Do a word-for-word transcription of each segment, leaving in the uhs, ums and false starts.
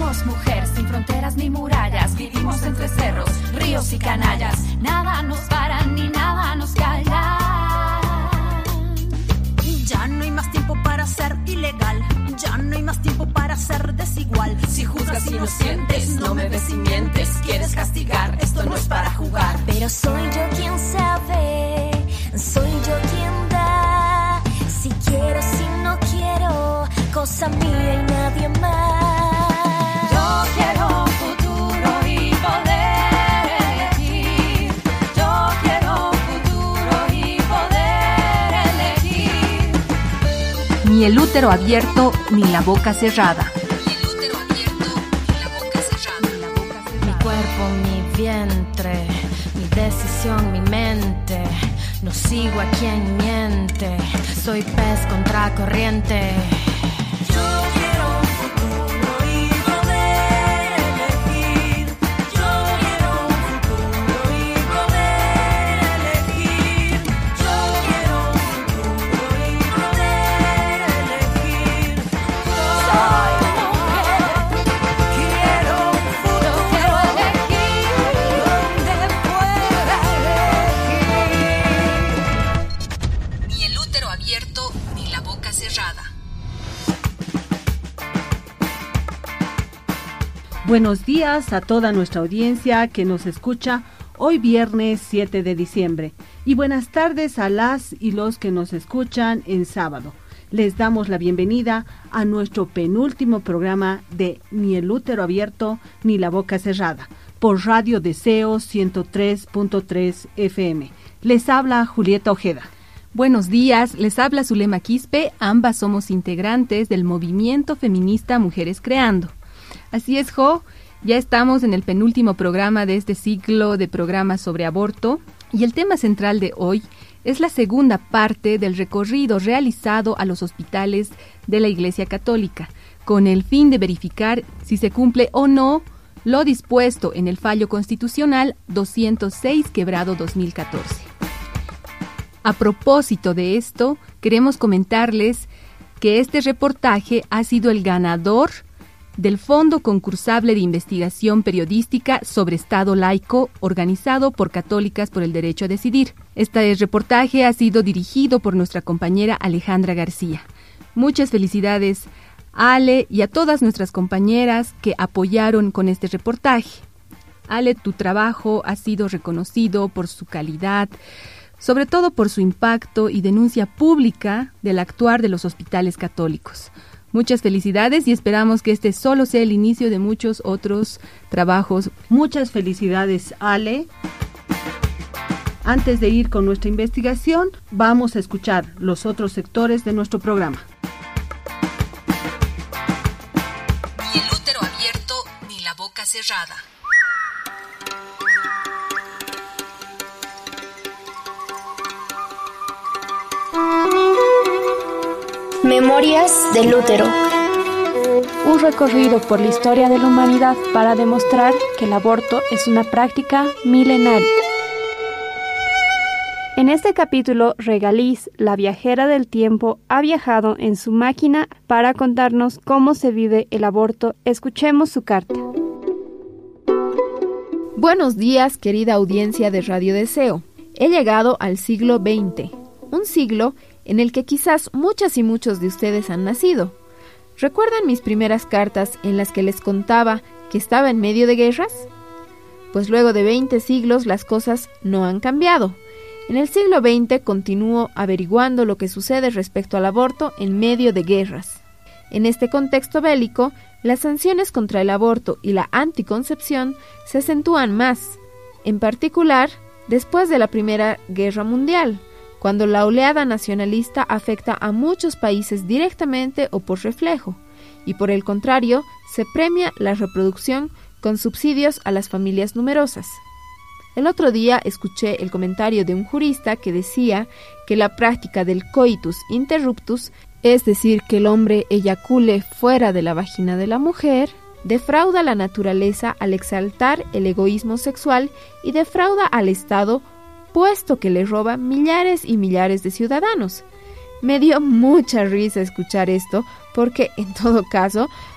Somos mujer sin fronteras ni murallas, vivimos entre cerros, ríos y canallas. Nada nos para ni nada nos calla. Ya no hay más tiempo para ser ilegal, ya no hay más tiempo para ser desigual. Si juzgas inocentes, no me ves y mientes. Quieres castigar, esto no es para jugar. Pero soy yo quien sabe, soy yo quien da. Si quiero, si no quiero, cosa mía y nadie más. Yo quiero un futuro y poder elegir. Yo quiero un futuro y poder elegir. Ni el útero abierto ni la boca cerrada. Ni el útero abierto ni la boca cerrada. Ni la boca cerrada. Mi cuerpo, mi vientre, mi decisión, mi mente. No sigo a quien miente. Soy pez contra corriente. Buenos días a toda nuestra audiencia que nos escucha hoy viernes siete de diciembre y buenas tardes a las y los que nos escuchan en sábado. Les damos la bienvenida a nuestro penúltimo programa de Ni el útero abierto ni la boca cerrada por Radio Deseo ciento tres punto tres F M. Les habla Julieta Ojeda. Buenos días, les habla Zulema Quispe, ambas somos integrantes del movimiento feminista Mujeres Creando. Así es, Jo, ya estamos en el penúltimo programa de este ciclo de programas sobre aborto y el tema central de hoy es la segunda parte del recorrido realizado a los hospitales de la Iglesia Católica, con el fin de verificar si se cumple o no lo dispuesto en el fallo constitucional doscientos seis quebrado dos mil catorce. A propósito de esto, queremos comentarles que este reportaje ha sido el ganador del Fondo Concursable de Investigación Periodística sobre Estado Laico, organizado por Católicas por el Derecho a Decidir. Este reportaje ha sido dirigido por nuestra compañera Alejandra García. Muchas felicidades, Ale, y a todas nuestras compañeras que apoyaron con este reportaje. Ale, tu trabajo ha sido reconocido por su calidad, sobre todo por su impacto y denuncia pública del actuar de los hospitales católicos. Muchas felicidades y esperamos que este solo sea el inicio de muchos otros trabajos. Muchas felicidades, Ale. Antes de ir con nuestra investigación, vamos a escuchar los otros sectores de nuestro programa. Ni el útero abierto ni la boca cerrada. Memorias del útero. Un recorrido por la historia de la humanidad para demostrar que el aborto es una práctica milenaria. En este capítulo, Regaliz, la viajera del tiempo, ha viajado en su máquina para contarnos cómo se vive el aborto. Escuchemos su carta. Buenos días, querida audiencia de Radio Deseo. He llegado al siglo veinte, un siglo en el que quizás muchas y muchos de ustedes han nacido. ¿Recuerdan mis primeras cartas en las que les contaba que estaba en medio de guerras? Pues luego de veinte siglos las cosas no han cambiado. En el siglo veinte continúo averiguando lo que sucede respecto al aborto en medio de guerras. En este contexto bélico, las sanciones contra el aborto y la anticoncepción se acentúan más, en particular después de la Primera Guerra Mundial, cuando la oleada nacionalista afecta a muchos países directamente o por reflejo, y por el contrario, se premia la reproducción con subsidios a las familias numerosas. El otro día escuché el comentario de un jurista que decía que la práctica del coitus interruptus, es decir, que el hombre eyacule fuera de la vagina de la mujer, defrauda a la naturaleza al exaltar el egoísmo sexual y defrauda al Estado, puesto que le roba millares y millares de ciudadanos. Me dio mucha risa escuchar esto, porque en todo caso,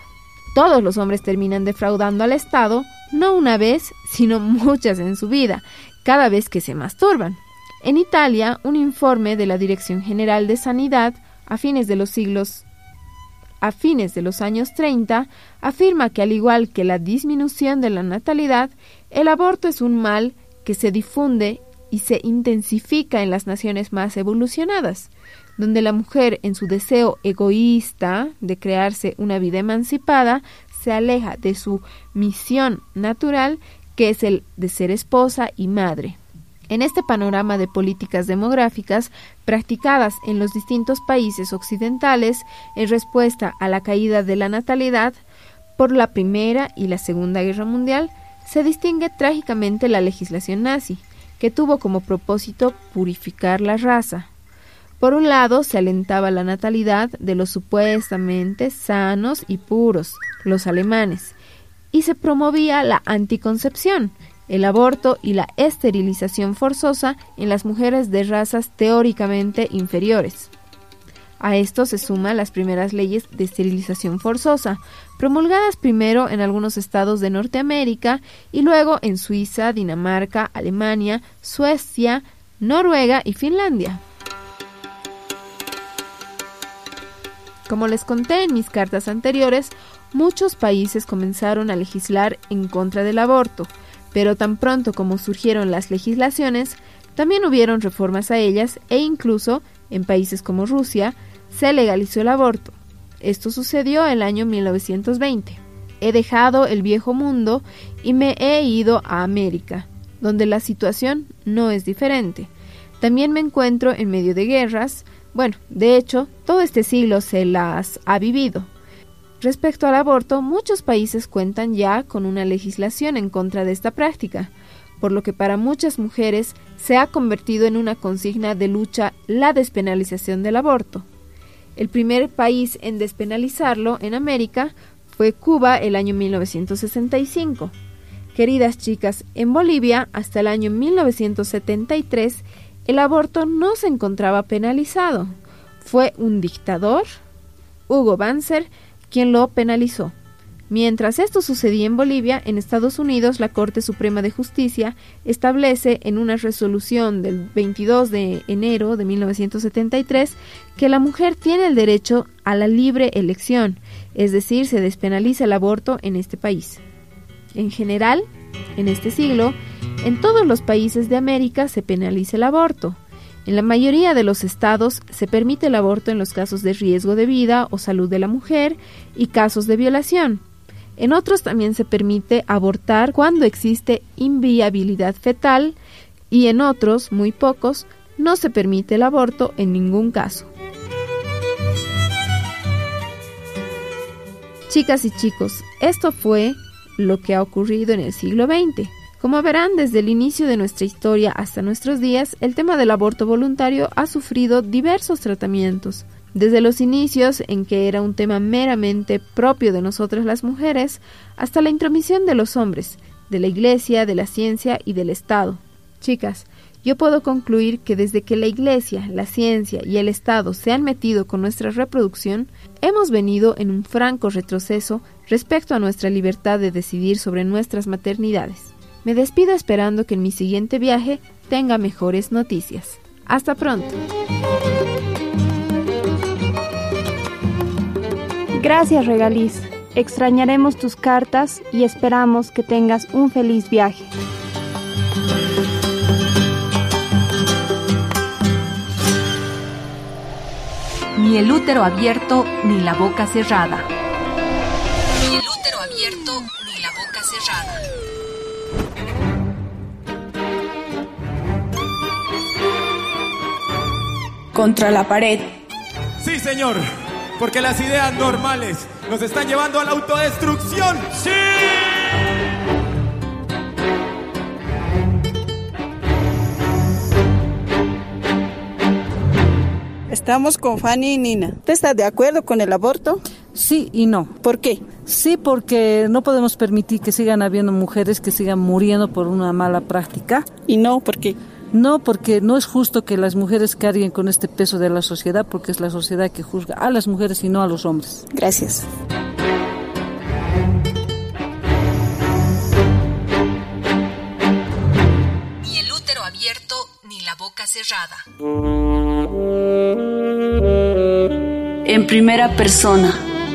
Todos los hombres terminan defraudando al Estado, no una vez, sino muchas en su vida, cada vez que se masturban. En Italia, un informe de la Dirección General de Sanidad, a fines de los siglos a fines de los años treinta, afirma que al igual que la disminución de la natalidad, el aborto es un mal que se difunde y se intensifica en las naciones más evolucionadas, donde la mujer, en su deseo egoísta de crearse una vida emancipada, se aleja de su misión natural, que es el de ser esposa y madre. En este panorama de políticas demográficas practicadas en los distintos países occidentales en respuesta a la caída de la natalidad por la Primera y la Segunda Guerra Mundial, se distingue trágicamente la legislación nazi, que tuvo como propósito purificar la raza. Por un lado, se alentaba la natalidad de los supuestamente sanos y puros, los alemanes, y se promovía la anticoncepción, el aborto y la esterilización forzosa en las mujeres de razas teóricamente inferiores. A esto se suman las primeras leyes de esterilización forzosa, promulgadas primero en algunos estados de Norteamérica y luego en Suiza, Dinamarca, Alemania, Suecia, Noruega y Finlandia. Como les conté en mis cartas anteriores, muchos países comenzaron a legislar en contra del aborto, pero tan pronto como surgieron las legislaciones, también hubieron reformas a ellas e incluso, en países como Rusia, se legalizó el aborto. Esto sucedió el año mil novecientos veinte. He dejado el viejo mundo y me he ido a América, donde la situación no es diferente. También me encuentro en medio de guerras. Bueno, de hecho, todo este siglo se las ha vivido. Respecto al aborto, muchos países cuentan ya con una legislación en contra de esta práctica, por lo que para muchas mujeres se ha convertido en una consigna de lucha la despenalización del aborto. El primer país en despenalizarlo en América fue Cuba el año mil novecientos sesenta y cinco. Queridas chicas, en Bolivia hasta el año mil novecientos setenta y tres el aborto no se encontraba penalizado. Fue un dictador, Hugo Banzer, quien lo penalizó. Mientras esto sucedía en Bolivia, en Estados Unidos la Corte Suprema de Justicia establece en una resolución del veintidós de enero de mil novecientos setenta y tres que la mujer tiene el derecho a la libre elección, es decir, se despenaliza el aborto en este país. En general, en este siglo, en todos los países de América se penaliza el aborto. En la mayoría de los estados se permite el aborto en los casos de riesgo de vida o salud de la mujer y casos de violación. En otros también se permite abortar cuando existe inviabilidad fetal y en otros, muy pocos, no se permite el aborto en ningún caso. Chicas y chicos, esto fue lo que ha ocurrido en el siglo veinte. Como verán, desde el inicio de nuestra historia hasta nuestros días, el tema del aborto voluntario ha sufrido diversos tratamientos. Desde los inicios, en que era un tema meramente propio de nosotras las mujeres, hasta la intromisión de los hombres, de la Iglesia, de la ciencia y del Estado. Chicas, yo puedo concluir que desde que la Iglesia, la ciencia y el Estado se han metido con nuestra reproducción, hemos venido en un franco retroceso respecto a nuestra libertad de decidir sobre nuestras maternidades. Me despido esperando que en mi siguiente viaje tenga mejores noticias. Hasta pronto. Gracias, Regaliz. Extrañaremos tus cartas y esperamos que tengas un feliz viaje. Ni el útero abierto ni la boca cerrada. Ni el útero abierto ni la boca cerrada. Contra la pared. Sí, señor, porque las ideas normales nos están llevando a la autodestrucción. ¡Sí! Estamos con Fanny y Nina. ¿Usted está de acuerdo con el aborto? Sí y no. ¿Por qué? Sí, porque no podemos permitir que sigan habiendo mujeres que sigan muriendo por una mala práctica. ¿Y no? ¿Por qué? No, porque no es justo que las mujeres carguen con este peso de la sociedad, porque es la sociedad que juzga a las mujeres y no a los hombres. Gracias. embarazada. En primera persona.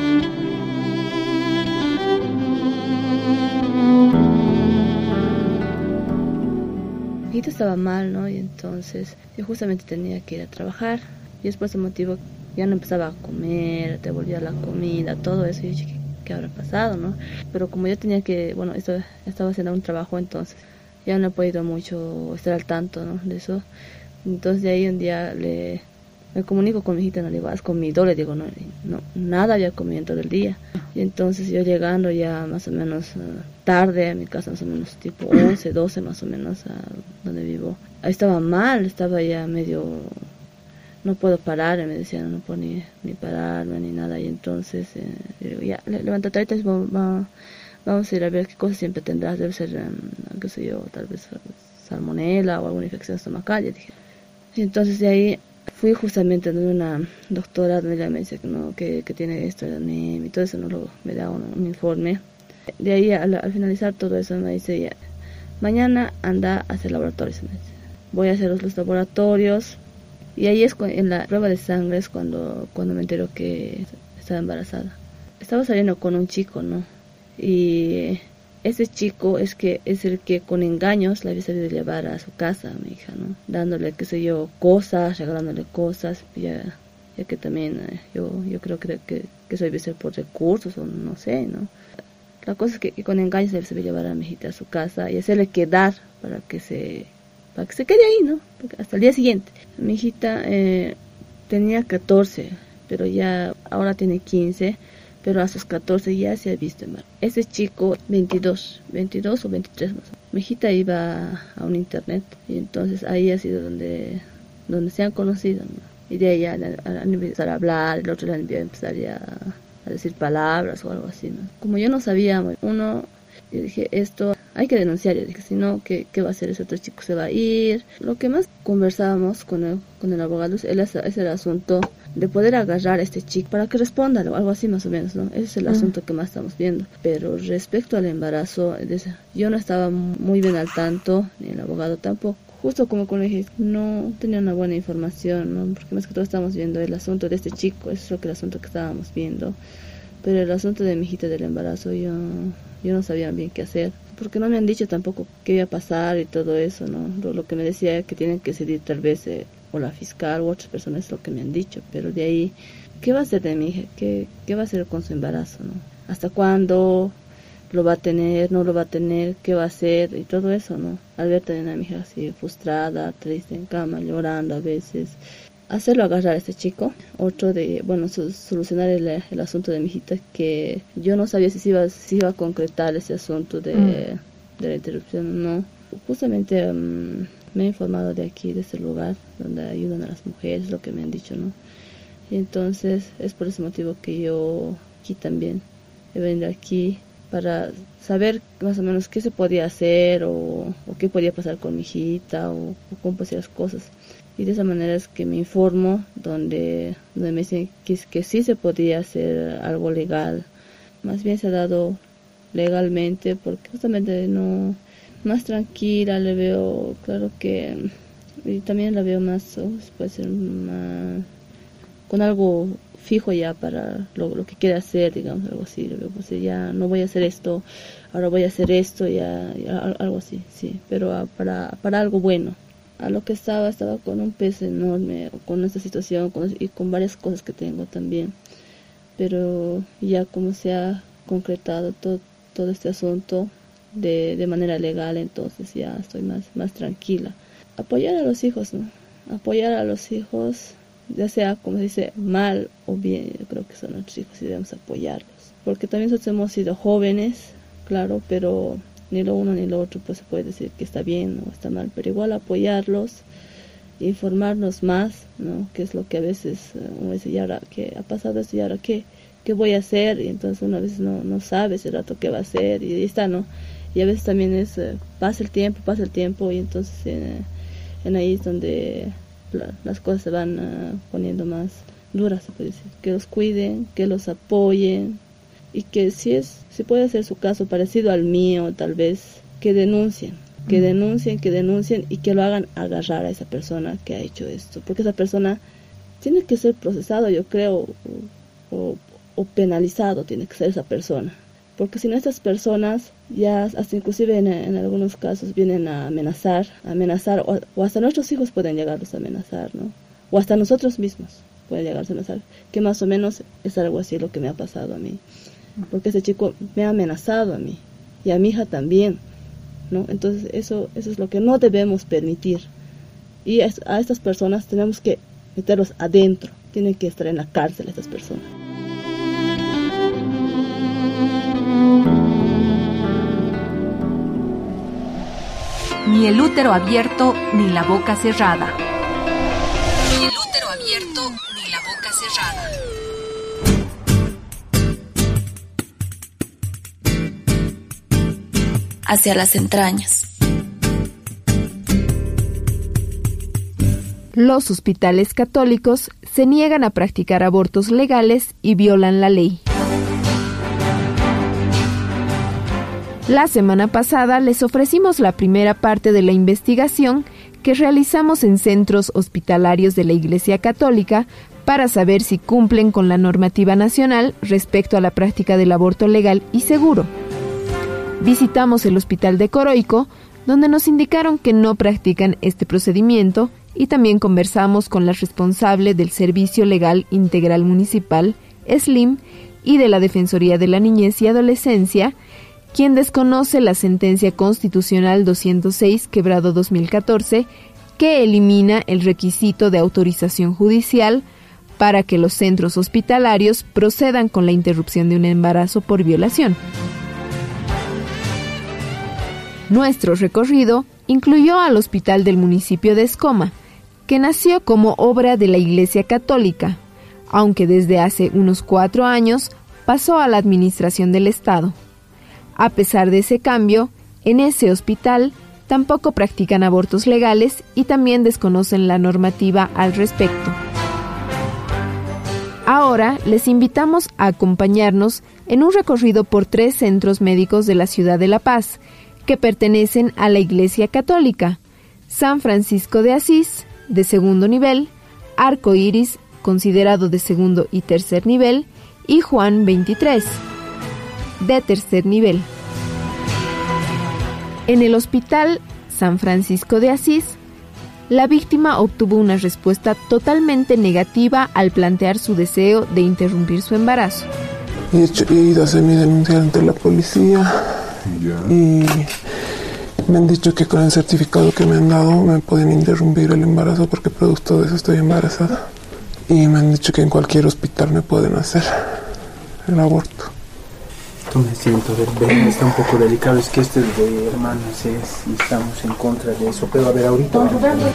Mi hijita estaba mal, ¿no? Y entonces yo justamente tenía que ir a trabajar. Y es por ese motivo ya no empezaba a comer, te volvía la comida, todo eso. Y yo dije, ¿qué, qué habrá pasado, no? Pero como yo tenía que, bueno, esto, estaba haciendo un trabajo, entonces ya no he podido mucho estar al tanto, ¿no? De eso. Entonces de ahí un día le, me comunico con mi hijita, no le digo, has comido, le digo, no, no, nada había comido en todo el día. Y entonces yo llegando ya más o menos uh, tarde a mi casa, más o menos tipo once, doce más o menos, a donde vivo. Ahí estaba mal, estaba ya medio, no puedo parar, me decían, no puedo ni, ni pararme ni nada. Y entonces eh, digo, ya, levántate ahorita, vamos, vamos a ir a ver qué cosas siempre tendrás, debe ser, um, qué sé yo, tal vez salmonela o alguna infección estomacal, ya dije. Y entonces de ahí fui justamente donde una doctora donde ella me dice que no, que, que tiene esto, la anemia y todo eso, no lo, me da un, un informe. De ahí al, al finalizar todo eso me dice ya, mañana anda a hacer laboratorios. Me dice. Voy a hacer los, los laboratorios y ahí es cu- en la prueba de sangre es cuando, cuando me entero que estaba embarazada. Estaba saliendo con un chico, ¿no? Y ese chico es que es el que con engaños la había sabido llevar a su casa, a mi hija, ¿no? Dándole, qué sé yo, cosas, regalándole cosas, ya, ya que también eh, yo, yo creo que, que, que eso debe ser por recursos o no sé, ¿no? La cosa es que, que con engaños él se debe llevar a mi hijita a su casa y hacerle quedar para que se, para que se quede ahí, ¿no? Porque hasta el día siguiente. Mi hijita eh, tenía catorce, pero ya ahora tiene quince. Pero a sus catorce ya se ha visto embarazada. Ese chico, veintidós, veintidós o veintitrés más o menos. Mi hijita iba a un internet y entonces ahí ha sido donde, donde se han conocido, ¿no? Y de ahí han, han empezado a hablar, el otro le han empezado ya a decir palabras o algo así, ¿no? Como yo no sabía, uno, yo dije, esto hay que denunciar, yo dije, si no, ¿qué, qué va a hacer? Ese otro chico se va a ir. Lo que más conversábamos con el, con el abogado es el, es el asunto de poder agarrar a este chico para que responda, o algo así más o menos, ¿no? Ese es el uh-huh. asunto que más estamos viendo. Pero respecto al embarazo, yo no estaba muy bien al tanto, ni el abogado tampoco. Justo como con dije, no tenía una buena información, ¿no? Porque más que todo estamos viendo el asunto de este chico, eso es lo que el asunto que estábamos viendo. Pero el asunto de mi hijita del embarazo, yo, yo no sabía bien qué hacer. Porque no me han dicho tampoco qué iba a pasar y todo eso, ¿no? Lo, lo que me decía es que tienen que decidir tal vez eh, o la fiscal u otras personas es lo que me han dicho. Pero de ahí, ¿qué va a hacer de mi hija? ¿Qué, qué va a hacer con su embarazo, no? ¿Hasta cuándo lo va a tener? ¿No lo va a tener? ¿Qué va a hacer? Y todo eso, ¿no? Al ver también a mi hija así frustrada, triste en cama, llorando a veces. Hacerlo agarrar a este chico. Otro de, bueno, su, solucionar el, el asunto de mi hijita, que yo no sabía si se iba, si iba a concretar ese asunto de, mm. de la interrupción o no. Justamente um, me he informado de aquí, de este lugar, donde ayudan a las mujeres, lo que me han dicho, ¿no? Y entonces es por ese motivo que yo aquí también he venido aquí para saber más o menos qué se podía hacer o, o qué podía pasar con mi hijita o, o cómo hacer las cosas. Y de esa manera es que me informo, donde, donde me dicen que, que sí se podía hacer algo legal. Más bien se ha dado legalmente, porque justamente no, más tranquila le veo, claro que, y también la veo más, oh, puede ser más, con algo fijo ya para lo, lo que quiere hacer, digamos, algo así. Le veo, pues ya no voy a hacer esto, ahora voy a hacer esto, ya, ya algo así, sí, pero para, para algo bueno. A lo que estaba, estaba con un peso enorme, con esta situación con, y con varias cosas que tengo también. Pero ya como se ha concretado todo, todo este asunto de, de manera legal, entonces ya estoy más, más tranquila. Apoyar a los hijos, ¿no? Apoyar a los hijos, ya sea como se dice, mal o bien, yo creo que son nuestros hijos y debemos apoyarlos. Porque también nosotros hemos sido jóvenes, claro, pero ni lo uno ni lo otro pues se puede decir que está bien o está mal, pero igual apoyarlos, informarnos más, ¿no? Que es lo que a veces uno dice, y ahora qué ha pasado esto, y ahora qué, qué voy a hacer, y entonces uno a veces no, no sabe ese rato qué va a hacer, y ahí está, ¿no? Y a veces también es, eh, pasa el tiempo, pasa el tiempo, y entonces eh, en ahí es donde la, las cosas se van uh, poniendo más duras, se puede decir, que los cuiden, que los apoyen, y que si es si puede ser su caso parecido al mío, tal vez, que denuncien, que denuncien, que denuncien y que lo hagan agarrar a esa persona que ha hecho esto, porque esa persona tiene que ser procesado, yo creo, o, o, o penalizado tiene que ser esa persona, porque si no estas personas ya hasta inclusive en, en algunos casos vienen a amenazar, a amenazar o, o hasta nuestros hijos pueden llegarlos a amenazar, ¿no? O hasta nosotros mismos pueden llegarlos a amenazar, que más o menos es algo así lo que me ha pasado a mí, porque ese chico me ha amenazado a mí y a mi hija también, ¿no? Entonces eso, eso es lo que no debemos permitir, y es, a estas personas tenemos que meterlos adentro, tienen que estar en la cárcel estas personas. Ni el útero abierto ni la boca cerrada. Ni el útero abierto ni la boca cerrada. Hacia las entrañas. Los hospitales católicos se niegan a practicar abortos legales y violan la ley. La semana pasada les ofrecimos la primera parte de la investigación que realizamos en centros hospitalarios de la Iglesia Católica para saber si cumplen con la normativa nacional respecto a la práctica del aborto legal y seguro. Visitamos el Hospital de Coroico, donde nos indicaron que no practican este procedimiento, y también conversamos con la responsable del Servicio Legal Integral Municipal, S L I M, y de la Defensoría de la Niñez y Adolescencia, quien desconoce la sentencia constitucional doscientos seis, quebrado dos mil catorce, que elimina el requisito de autorización judicial para que los centros hospitalarios procedan con la interrupción de un embarazo por violación. Nuestro recorrido incluyó al hospital del municipio de Escoma, que nació como obra de la Iglesia Católica, aunque desde hace unos cuatro años pasó a la administración del Estado. A pesar de ese cambio, en ese hospital tampoco practican abortos legales y también desconocen la normativa al respecto. Ahora les invitamos a acompañarnos en un recorrido por tres centros médicos de la ciudad de La Paz, que pertenecen a la Iglesia Católica: San Francisco de Asís, de segundo nivel, Arco Iris, considerado de segundo y tercer nivel, y Juan veintitrés, de tercer nivel. En el Hospital San Francisco de Asís, la víctima obtuvo una respuesta totalmente negativa al plantear su deseo de interrumpir su embarazo. He, hecho, he ido a hacer mi denuncia ante la policía y me han dicho que con el certificado que me han dado me pueden interrumpir el embarazo porque producto de eso estoy embarazada. Y me han dicho que en cualquier hospital me pueden hacer el aborto. Me siento, ver, está un poco delicado, es que este es de hermanas es, y estamos en contra de eso, pero a ver ahorita.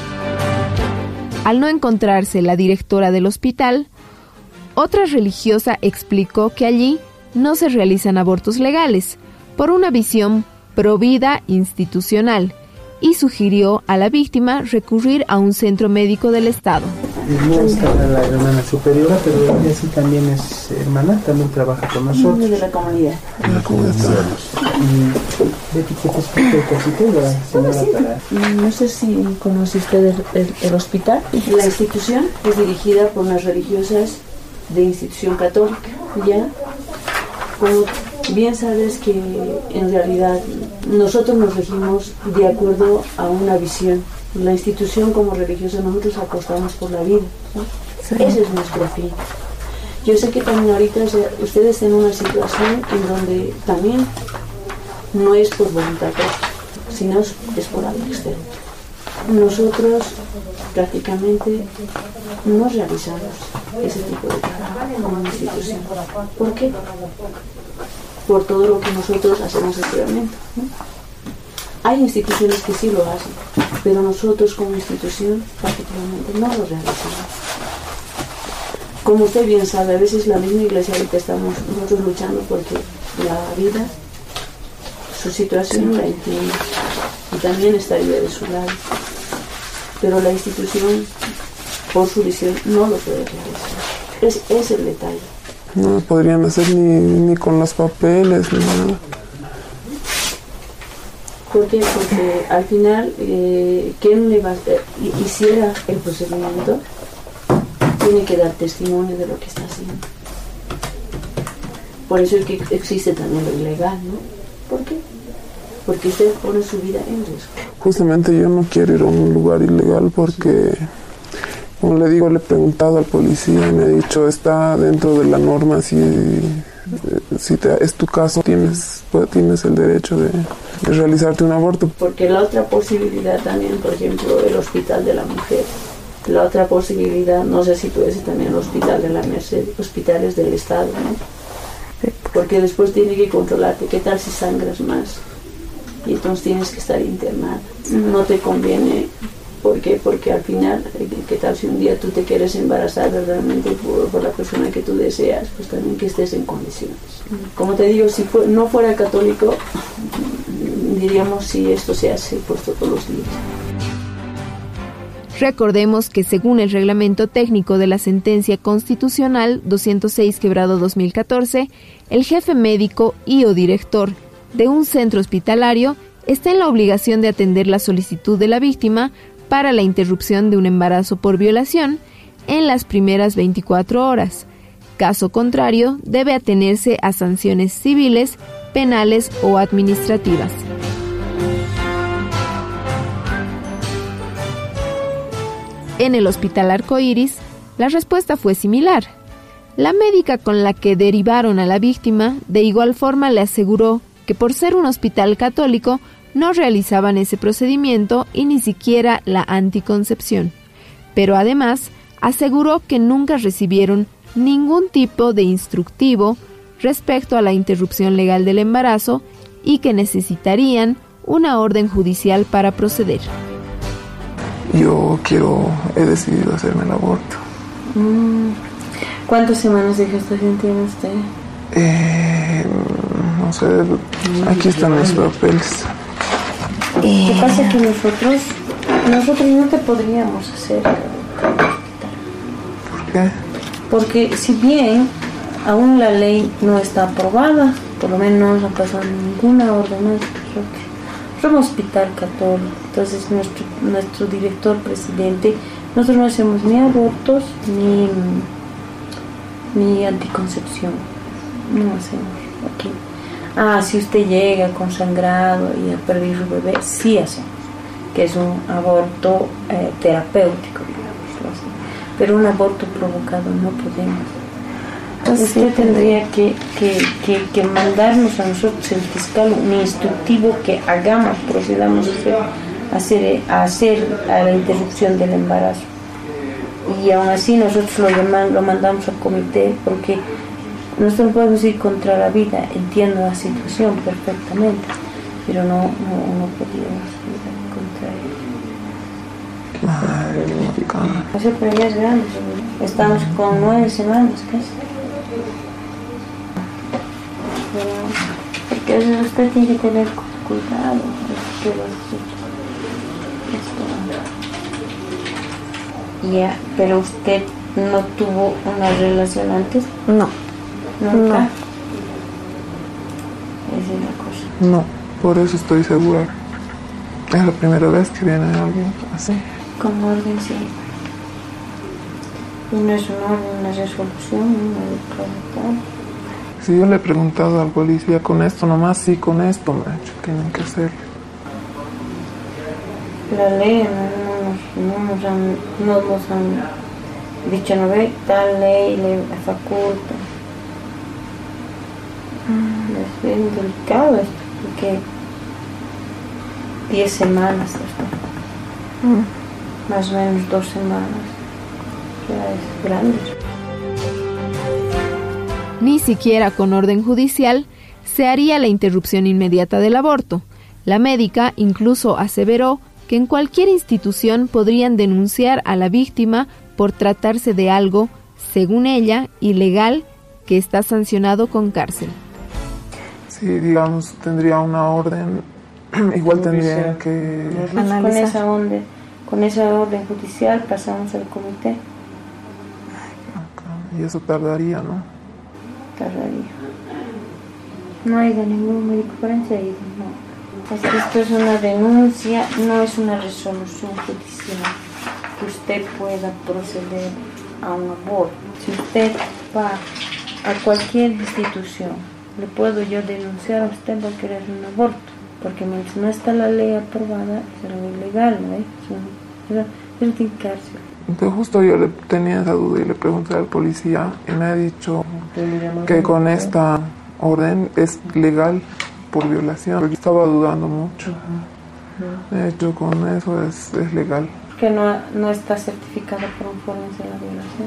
Al no encontrarse la directora del hospital, otra religiosa explicó que allí no se realizan abortos legales por una visión provida institucional y sugirió a la víctima recurrir a un centro médico del Estado. No está la hermana superiora, pero ella sí también es hermana, también trabaja con nosotros. De la comunidad. De la comunidad. Y Betty, ¿qué te explica el casito, la señora para...? No sé si conoce usted el, el, el hospital. La institución es dirigida por unas religiosas de institución católica, ¿ya? Como bien sabes que en realidad nosotros nos regimos de acuerdo a una visión. La institución como religiosa, nosotros apostamos por la vida, ¿no? Sí. Ese es nuestro fin. Yo sé que también ahorita ustedes están en una situación en donde también no es por voluntad propia, sino es por algo externo. Nosotros prácticamente no realizamos ese tipo de trabajo como institución. ¿Por qué? Por todo lo que nosotros hacemos experimento, ¿no? Hay instituciones que sí lo hacen, pero nosotros como institución prácticamente no lo realizamos. Como usted bien sabe, a veces la misma iglesia ahorita estamos nosotros luchando porque la vida, su situación la entiende y también estaría de su lado. Pero la institución, por su visión, no lo puede realizar. Es, es el detalle. No podrían hacer ni, ni con los papeles, ni nada. ¿Por qué? Porque al final, eh, quien le va, eh, hiciera el procedimiento tiene que dar testimonio de lo que está haciendo. Por eso es que existe también lo ilegal, ¿no? ¿Por qué? Porque usted pone su vida en riesgo. Justamente yo no quiero ir a un lugar ilegal porque, como le digo, le he preguntado al policía y me ha dicho, está dentro de la norma, si, si te, es tu caso, tienes, tienes el derecho de, de realizarte un aborto. Porque la otra posibilidad también, por ejemplo, el Hospital de la Mujer, la otra posibilidad, no sé si puede ser también el Hospital de la Merced, hospitales del Estado, ¿no? Porque después tiene que controlarte, ¿qué tal si sangras más? Y entonces tienes que estar internada. No te conviene, ¿por qué? Porque al final, ¿qué tal si un día tú te quieres embarazar realmente por, por la persona que tú deseas? Pues también que estés en condiciones. Como te digo, si fue, no fuera católico, diríamos si esto se hace pues todos los días. Recordemos que según el reglamento técnico de la sentencia constitucional doscientos seis quebrado dos mil catorce, el jefe médico y o director de un centro hospitalario está en la obligación de atender la solicitud de la víctima para la interrupción de un embarazo por violación en las primeras veinticuatro horas. Caso contrario, debe atenerse a sanciones civiles, penales o administrativas. En el Hospital Arcoíris, la respuesta fue similar. La médica con la que derivaron a la víctima de igual forma le aseguró que por ser un hospital católico no realizaban ese procedimiento y ni siquiera la anticoncepción. Pero además aseguró que nunca recibieron ningún tipo de instructivo respecto a la interrupción legal del embarazo y que necesitarían una orden judicial para proceder. Yo quiero, he decidido hacerme el aborto. Mm. ¿Cuántas semanas de gestación tiene usted? Eh, no sé, aquí están los papeles. ¿Qué pasa que nosotros, nosotros no te podríamos hacer? ¿Por qué? Porque si bien aún la ley no está aprobada, por lo menos no nos ha pasado ninguna ordenanza, somos hospital católico, entonces nuestro, nuestro director presidente, nosotros no hacemos ni abortos ni, ni anticoncepción, no hacemos aquí. Ah, si usted llega con sangrado y ha perdido su bebé, sí hacemos, que es un aborto eh, terapéutico, digámoslo así, pero un aborto provocado no podemos. Entonces usted tendría que, que, que, que mandarnos a nosotros el fiscal un instructivo que hagamos, procedamos a hacer, a hacer, a hacer a la interrupción del embarazo. Y aún así nosotros lo, llaman, lo mandamos al comité porque nosotros no podemos ir contra la vida, entiendo la situación perfectamente, pero no, no, no podíamos ir contra él. No sé, pero ya es grande, estamos con nueve semanas casi. Porque eso usted tiene que tener cuidado. Ya, pero usted no tuvo una relación antes. No. ¿Nunca? No. Esa es la cosa. No, por eso estoy segura. Es la primera vez que viene alguien así. Con orden, sí. Y no es un orden, una resolución, una declaración. Si yo le he preguntado al policía con esto nomás, sí, con esto, me ha dicho, tienen que hacerlo. La ley no, no, nos, no, nos han, no nos han dicho, no ve, tal ley le faculta. Es bien delicado esto, porque diez semanas después, mm. más o menos dos semanas, ya es grande. Ni siquiera con orden judicial se haría la interrupción inmediata del aborto. La médica incluso aseveró que en cualquier institución podrían denunciar a la víctima por tratarse de algo, según ella, ilegal, que está sancionado con cárcel. Si, digamos, tendría una orden, igual tendrían que... Con esa orden, con esa orden judicial pasamos al comité. Y eso tardaría, ¿no? Tardaría. No hay de ningún médico forense ahí, no. Es que esto es una denuncia, no es una resolución judicial que usted pueda proceder a un aborto. Si usted va a cualquier institución, le puedo yo denunciar a usted por querer un aborto, porque mientras no está la ley aprobada es algo ilegal, ¿no? Es un, es cárcel. Entonces justo yo le tenía esa duda y le pregunté al policía y me ha dicho que con esta orden es legal por violación. Yo estaba dudando mucho. De hecho, con eso es, es legal. Que no, no está certificado por un forense la violación.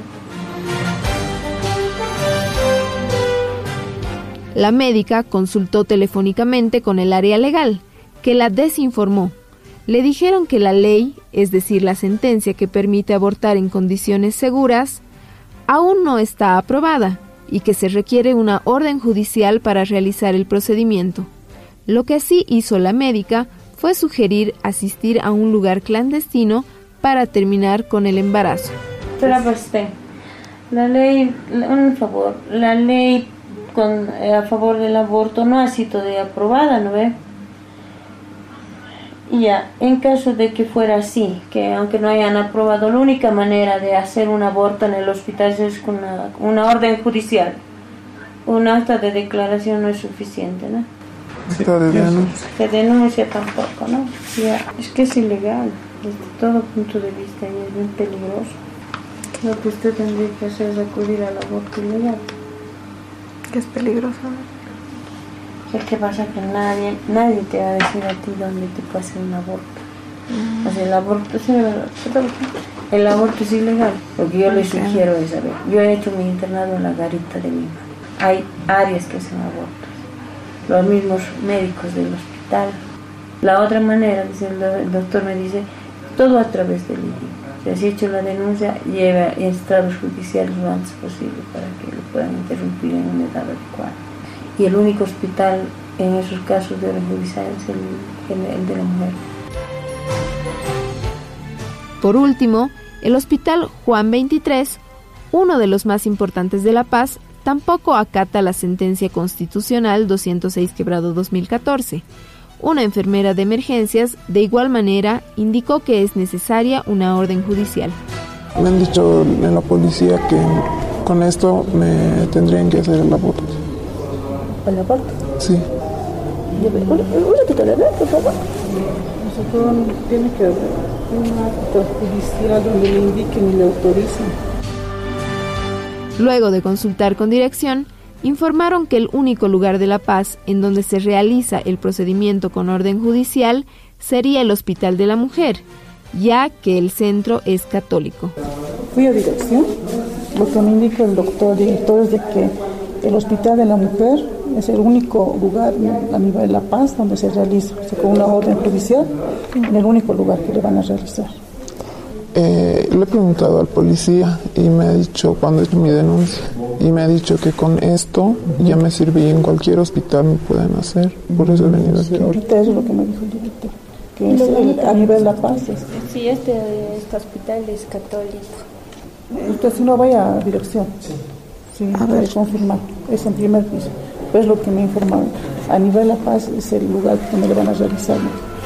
La médica consultó telefónicamente con el área legal, que la desinformó. Le dijeron que la ley, es decir, la sentencia que permite abortar en condiciones seguras, aún no está aprobada y que se requiere una orden judicial para realizar el procedimiento. Lo que sí hizo la médica fue sugerir asistir a un lugar clandestino para terminar con el embarazo. Pero usted, la ley, un favor, la ley con, a favor del aborto no ha sido de aprobada, ¿no ve? Y ya, en caso de que fuera así, que aunque no hayan aprobado, la única manera de hacer un aborto en el hospital es con una, una orden judicial. Un acta de declaración no es suficiente, ¿no? Acta de denuncia. De denuncia tampoco, ¿no? Ya, es que es ilegal, desde todo punto de vista, y es muy peligroso. Lo que usted tendría que hacer es acudir al aborto ilegal. ¿Qué es peligroso? ¿Qué pasa? Que nadie nadie te va a decir a ti dónde te puede hacer un aborto. Mm. O sea, el aborto es el aborto es ilegal. Lo que yo les sugiero es, a ver, yo he hecho mi internado en la Garita de Lima. Hay áreas que hacen abortos. Los mismos médicos del hospital. La otra manera, dice el doctor, me dice, todo a través del I D I. Si has hecho la denuncia, lleva estrados judiciales lo antes posible para que lo puedan interrumpir en una edad adecuada. Y el único hospital en esos casos de orden judicial es el, el, el de la mujer. Por último, el Hospital Juan veintitrés, uno de los más importantes de La Paz, tampoco acata la sentencia constitucional doscientos seis quebrado dos mil catorce. Una enfermera de emergencias, de igual manera, indicó que es necesaria una orden judicial. Me han dicho en la policía que con esto me tendrían que hacer el aborto. ¿El aborto? Sí. ¿Una tutelera, por favor? Nosotros tiene que haber un acto judicial donde le indiquen y le autoricen. Luego de consultar con dirección, informaron que el único lugar de La Paz en donde se realiza el procedimiento con orden judicial sería el Hospital de la Mujer, ya que el centro es católico. Fui a dirección, lo que me indica el doctor director es de que el Hospital de la Mujer es el único lugar a nivel de La Paz donde se realiza, o sea, con una orden judicial, en el único lugar que le van a realizar. Eh, le he preguntado al policía y me ha dicho, cuando he hecho mi denuncia, y me ha dicho que con esto ya me sirve y en cualquier hospital me pueden hacer, por eso he venido aquí. Ahorita eso es lo que me dijo el director, que es el, a nivel de La Paz. Es. Sí, este, este hospital es católico. Usted si no vaya a dirección, sí, a puede confirmar, es en primer piso, pero es lo que me informaron. A nivel de La Paz es el lugar donde le van a realizar.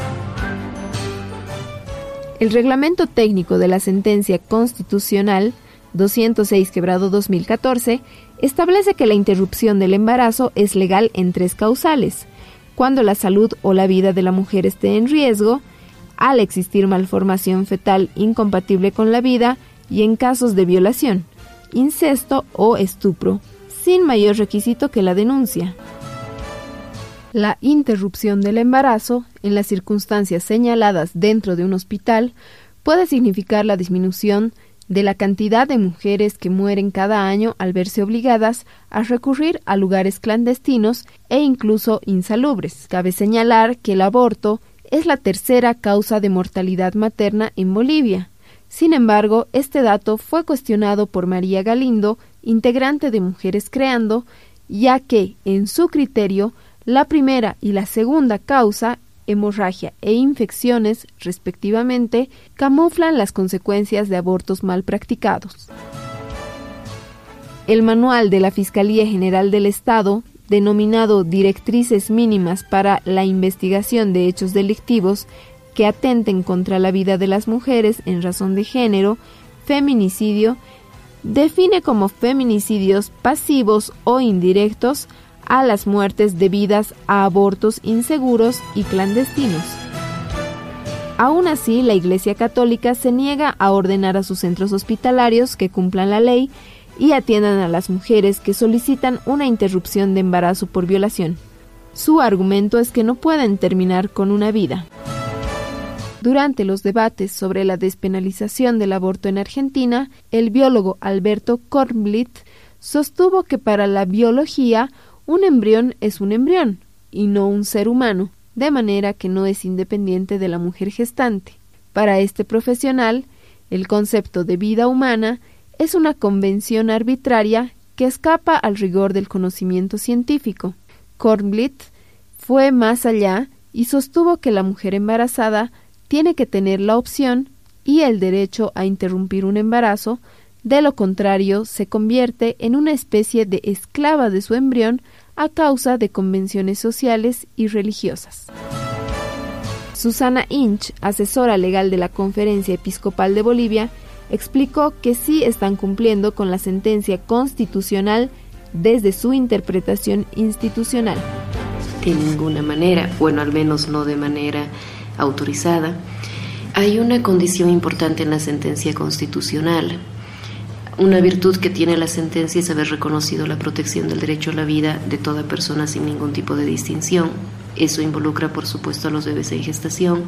El reglamento técnico de la sentencia constitucional doscientos seis quebrado dos mil catorce establece que la interrupción del embarazo es legal en tres causales: cuando la salud o la vida de la mujer esté en riesgo, al existir malformación fetal incompatible con la vida y en casos de violación, incesto o estupro, sin mayor requisito que la denuncia. La interrupción del embarazo, en las circunstancias señaladas dentro de un hospital, puede significar la disminución de la cantidad de mujeres que mueren cada año al verse obligadas a recurrir a lugares clandestinos e incluso insalubres. Cabe señalar que el aborto es la tercera causa de mortalidad materna en Bolivia. Sin embargo, este dato fue cuestionado por María Galindo, integrante de Mujeres Creando, ya que, en su criterio, la primera y la segunda causa, hemorragia e infecciones, respectivamente, camuflan las consecuencias de abortos mal practicados. El manual de la Fiscalía General del Estado, denominado Directrices Mínimas para la Investigación de Hechos Delictivos que atenten contra la vida de las mujeres en razón de género, feminicidio, define como feminicidios pasivos o indirectos a las muertes debidas a abortos inseguros y clandestinos. Aún así, la Iglesia Católica se niega a ordenar a sus centros hospitalarios que cumplan la ley y atiendan a las mujeres que solicitan una interrupción de embarazo por violación. Su argumento es que no pueden terminar con una vida. Durante los debates sobre la despenalización del aborto en Argentina, el biólogo Alberto Kornblit sostuvo que para la biología un embrión es un embrión y no un ser humano, de manera que no es independiente de la mujer gestante. Para este profesional, el concepto de vida humana es una convención arbitraria que escapa al rigor del conocimiento científico. Kornblit fue más allá y sostuvo que la mujer embarazada tiene que tener la opción y el derecho a interrumpir un embarazo, de lo contrario se convierte en una especie de esclava de su embrión a causa de convenciones sociales y religiosas. Susana Inch, asesora legal de la Conferencia Episcopal de Bolivia, explicó que sí están cumpliendo con la sentencia constitucional desde su interpretación institucional. De ninguna manera, bueno, al menos no de manera autorizada. Hay una condición importante en la sentencia constitucional. Una virtud que tiene la sentencia es haber reconocido la protección del derecho a la vida de toda persona sin ningún tipo de distinción. Eso involucra, por supuesto, a los bebés en gestación,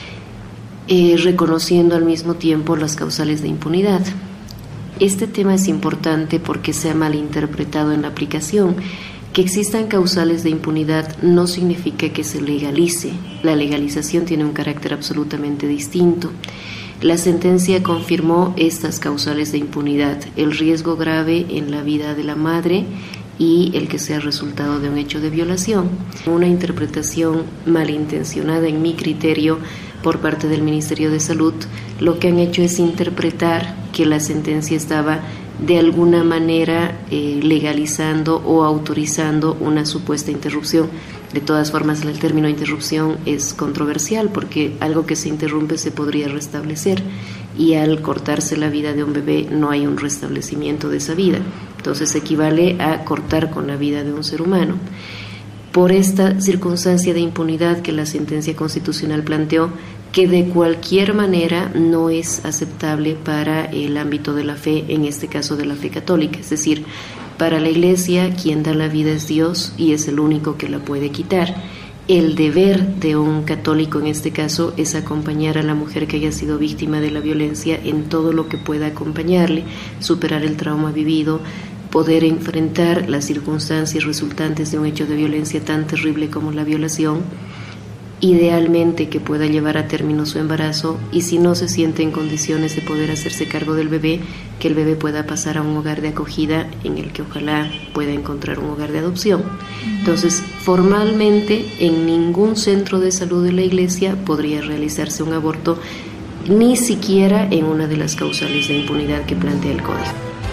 eh, reconociendo al mismo tiempo las causales de impunidad. Este tema es importante porque se ha malinterpretado en la aplicación. Que existan causales de impunidad no significa que se legalice. La legalización tiene un carácter absolutamente distinto. La sentencia confirmó estas causales de impunidad, el riesgo grave en la vida de la madre y el que sea resultado de un hecho de violación. Una interpretación malintencionada, en mi criterio, por parte del Ministerio de Salud, lo que han hecho es interpretar que la sentencia estaba de alguna manera eh, legalizando o autorizando una supuesta interrupción. De todas formas, el término interrupción es controversial porque algo que se interrumpe se podría restablecer y al cortarse la vida de un bebé no hay un restablecimiento de esa vida. Entonces equivale a cortar con la vida de un ser humano. Por esta circunstancia de impunidad que la sentencia constitucional planteó, que de cualquier manera no es aceptable para el ámbito de la fe, en este caso de la fe católica, es decir, para la Iglesia quien da la vida es Dios y es el único que la puede quitar. El deber de un católico en este caso es acompañar a la mujer que haya sido víctima de la violencia en todo lo que pueda acompañarle, superar el trauma vivido, poder enfrentar las circunstancias resultantes de un hecho de violencia tan terrible como la violación, idealmente que pueda llevar a término su embarazo y si no se siente en condiciones de poder hacerse cargo del bebé, que el bebé pueda pasar a un hogar de acogida en el que ojalá pueda encontrar un hogar de adopción. Entonces, formalmente en ningún centro de salud de la Iglesia podría realizarse un aborto, ni siquiera en una de las causales de impunidad que plantea el Código.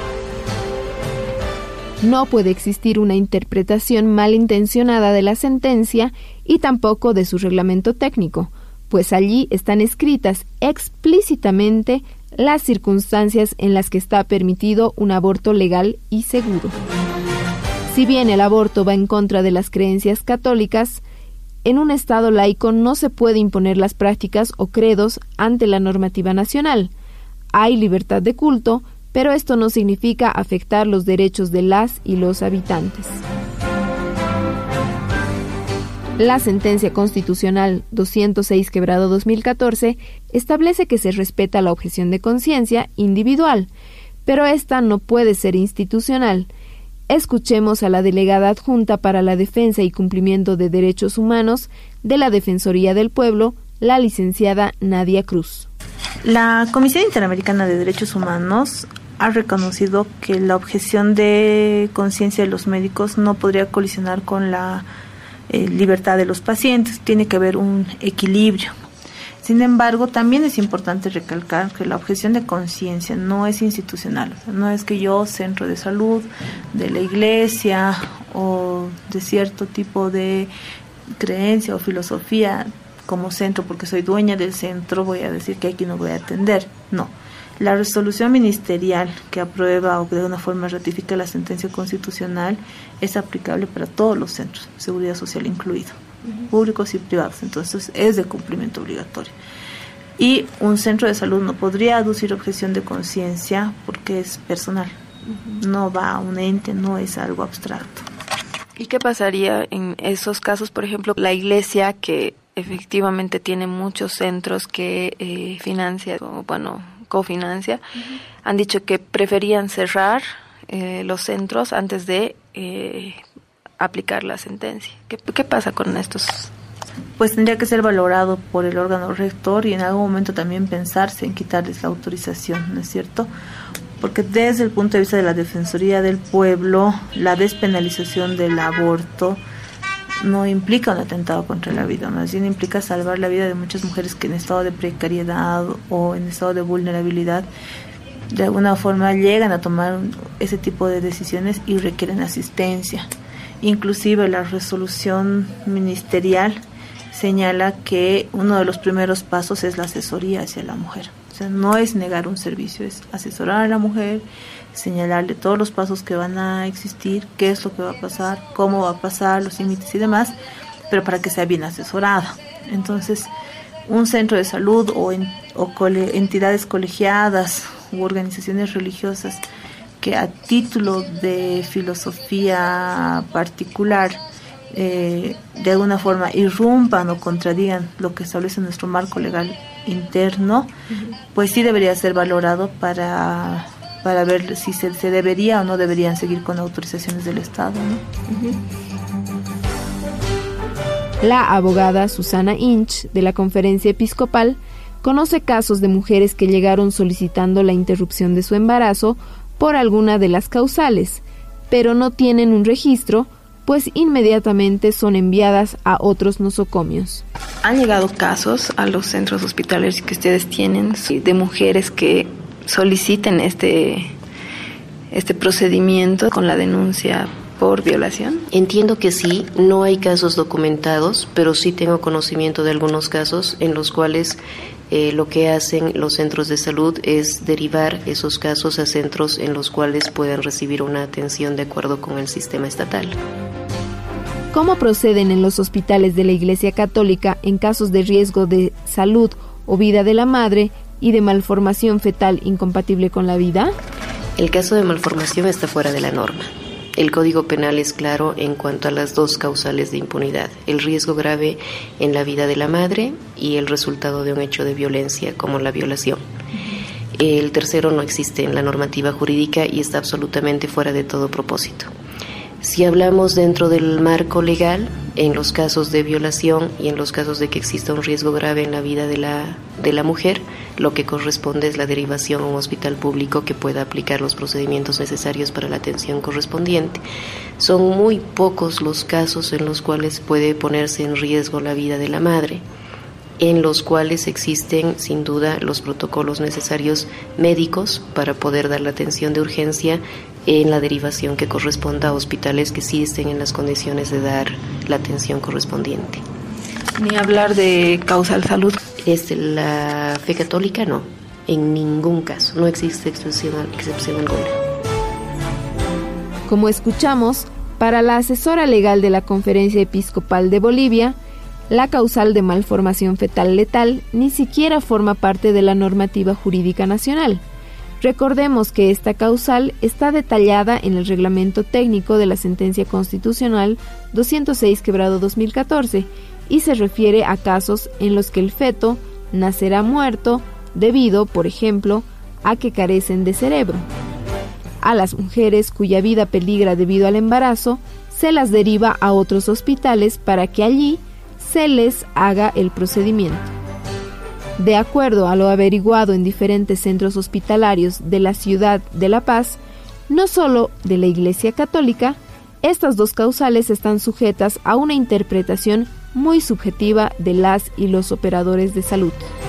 No puede existir una interpretación malintencionada de la sentencia y tampoco de su reglamento técnico, pues allí están escritas explícitamente las circunstancias en las que está permitido un aborto legal y seguro. Si bien el aborto va en contra de las creencias católicas, en un Estado laico no se puede imponer las prácticas o credos ante la normativa nacional. Hay libertad de culto, pero esto no significa afectar los derechos de las y los habitantes. La sentencia constitucional doscientos seis quebrado dos mil catorce establece que se respeta la objeción de conciencia individual, pero esta no puede ser institucional. Escuchemos a la delegada adjunta para la defensa y cumplimiento de derechos humanos de la Defensoría del Pueblo, la licenciada Nadia Cruz. La Comisión Interamericana de Derechos Humanos ha reconocido que la objeción de conciencia de los médicos no podría colisionar con la eh, libertad de los pacientes. Tiene que haber un equilibrio. Sin embargo, también es importante recalcar que la objeción de conciencia no es institucional. O sea, no es que yo, centro de salud, de la iglesia o de cierto tipo de creencia o filosofía como centro, porque soy dueña del centro, voy a decir que aquí no voy a atender. No. La resolución ministerial que aprueba o que de alguna forma ratifica la sentencia constitucional es aplicable para todos los centros, seguridad social incluido, uh-huh. públicos y privados. Entonces es de cumplimiento obligatorio. Y un centro de salud no podría aducir objeción de conciencia porque es personal. Uh-huh. No va a un ente, no es algo abstracto. ¿Y qué pasaría en esos casos? Por ejemplo, la iglesia que efectivamente tiene muchos centros que eh, financia, o bueno, cofinancia, uh-huh. han dicho que preferían cerrar eh, los centros antes de eh, aplicar la sentencia. ¿Qué, qué pasa con estos? Pues tendría que ser valorado por el órgano rector y en algún momento también pensarse en quitarles la autorización, ¿no es cierto? Porque desde el punto de vista de la Defensoría del Pueblo, la despenalización del aborto no implica un atentado contra la vida, más bien implica salvar la vida de muchas mujeres que en estado de precariedad o en estado de vulnerabilidad de alguna forma llegan a tomar ese tipo de decisiones y requieren asistencia. Inclusive la resolución ministerial señala que uno de los primeros pasos es la asesoría hacia la mujer. O sea, no es negar un servicio, es asesorar a la mujer, señalarle todos los pasos que van a existir, qué es lo que va a pasar, cómo va a pasar, los límites y demás, pero para que sea bien asesorada. Entonces, un centro de salud o, en, o cole, entidades colegiadas u organizaciones religiosas que a título de filosofía particular eh, de alguna forma irrumpan o contradigan lo que establece nuestro marco legal interno, uh-huh. pues sí debería ser valorado para para ver si se, se debería o no deberían seguir con autorizaciones del Estado, ¿no? Uh-huh. La abogada Susana Inch, de la Conferencia Episcopal, conoce casos de mujeres que llegaron solicitando la interrupción de su embarazo por alguna de las causales, pero no tienen un registro, pues inmediatamente son enviadas a otros nosocomios. ¿Han llegado casos a los centros hospitalarios que ustedes tienen de mujeres que soliciten este, este procedimiento con la denuncia por violación? Entiendo que sí, no hay casos documentados, pero sí tengo conocimiento de algunos casos en los cuales eh, lo que hacen los centros de salud es derivar esos casos a centros en los cuales puedan recibir una atención de acuerdo con el sistema estatal. ¿Cómo proceden en los hospitales de la Iglesia Católica en casos de riesgo de salud o vida de la madre y de malformación fetal incompatible con la vida? El caso de malformación está fuera de la norma. El Código Penal es claro en cuanto a las dos causales de impunidad, el riesgo grave en la vida de la madre y el resultado de un hecho de violencia como la violación. El tercero no existe en la normativa jurídica y está absolutamente fuera de todo propósito. Si hablamos dentro del marco legal, en los casos de violación y en los casos de que exista un riesgo grave en la vida de la, de la mujer, lo que corresponde es la derivación a un hospital público que pueda aplicar los procedimientos necesarios para la atención correspondiente. Son muy pocos los casos en los cuales puede ponerse en riesgo la vida de la madre, en los cuales existen sin duda los protocolos necesarios médicos para poder dar la atención de urgencia en la derivación que corresponda a hospitales que sí estén en las condiciones de dar la atención correspondiente. Ni hablar de causal salud. Este, la fe católica no, en ningún caso, no existe excepción, excepción alguna. Como escuchamos, para la asesora legal de la Conferencia Episcopal de Bolivia, la causal de malformación fetal letal ni siquiera forma parte de la normativa jurídica nacional. Recordemos que esta causal está detallada en el reglamento técnico de la Sentencia Constitucional doscientos seis quebrado dos mil catorce y se refiere a casos en los que el feto nacerá muerto debido, por ejemplo, a que carecen de cerebro. A las mujeres cuya vida peligra debido al embarazo, se las deriva a otros hospitales para que allí se les haga el procedimiento. De acuerdo a lo averiguado en diferentes centros hospitalarios de la ciudad de La Paz, no solo de la Iglesia Católica, estas dos causales están sujetas a una interpretación muy subjetiva de las y los operadores de salud.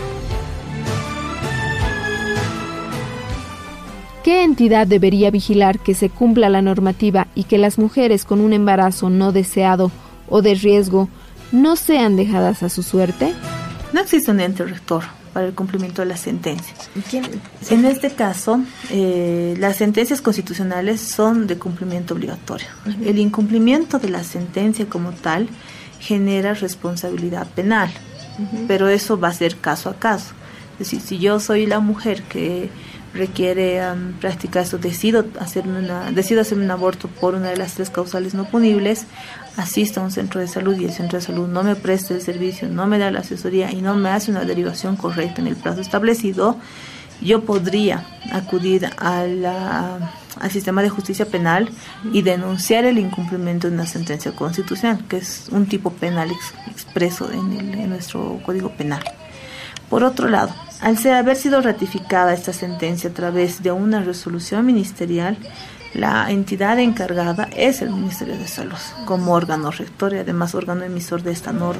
¿Qué entidad debería vigilar que se cumpla la normativa y que las mujeres con un embarazo no deseado o de riesgo no sean dejadas a su suerte? No existe un ente rector para el cumplimiento de la sentencia. En este caso, eh, las sentencias constitucionales son de cumplimiento obligatorio. Uh-huh. El incumplimiento de la sentencia como tal genera responsabilidad penal, uh-huh. pero eso va a ser caso a caso. Es decir, si yo soy la mujer que requiere um, practicar esto, decido hacer una, decido hacer un aborto por una de las tres causales no punibles, asisto a un centro de salud y el centro de salud no me presta el servicio, no me da la asesoría y no me hace una derivación correcta en el plazo establecido, yo podría acudir a la, al sistema de justicia penal y denunciar el incumplimiento de una sentencia constitucional, que es un tipo penal ex, expreso en, el, en nuestro Código Penal. Por otro lado, al ser, haber sido ratificada esta sentencia a través de una resolución ministerial, la entidad encargada es el Ministerio de Salud, como órgano rector y además órgano emisor de esta norma.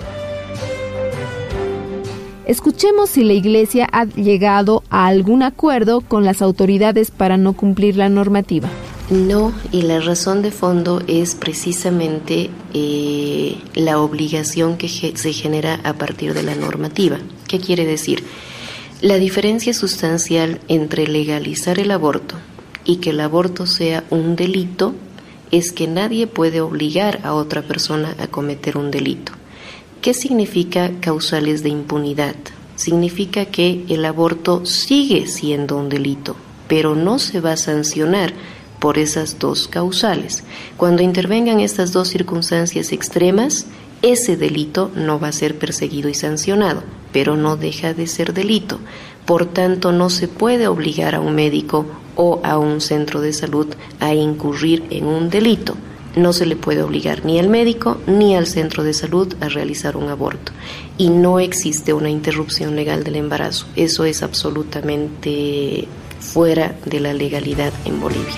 Escuchemos si la Iglesia ha llegado a algún acuerdo con las autoridades para no cumplir la normativa. No, y la razón de fondo es precisamente eh, la obligación que ge- se genera a partir de la normativa. ¿Qué quiere decir? La diferencia sustancial entre legalizar el aborto y que el aborto sea un delito es que nadie puede obligar a otra persona a cometer un delito. ¿Qué significa causales de impunidad? Significa que el aborto sigue siendo un delito, pero no se va a sancionar por esas dos causales. Cuando intervengan estas dos circunstancias extremas, ese delito no va a ser perseguido y sancionado, pero no deja de ser delito. Por tanto, no se puede obligar a un médico o a un centro de salud a incurrir en un delito. No se le puede obligar ni al médico ni al centro de salud a realizar un aborto. Y no existe una interrupción legal del embarazo. Eso es absolutamente fuera de la legalidad en Bolivia.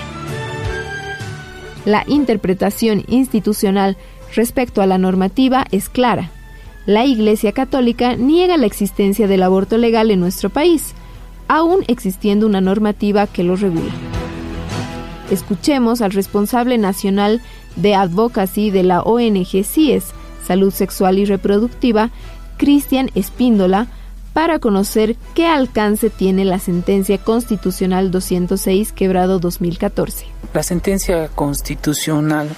La interpretación institucional respecto a la normativa es clara. La Iglesia Católica niega la existencia del aborto legal en nuestro país, aún existiendo una normativa que lo regula. Escuchemos al responsable nacional de Advocacy de la O N G C I E S, Salud Sexual y Reproductiva, Cristian Espíndola, para conocer qué alcance tiene la sentencia constitucional doscientos seis, quebrado dos mil catorce. La sentencia constitucional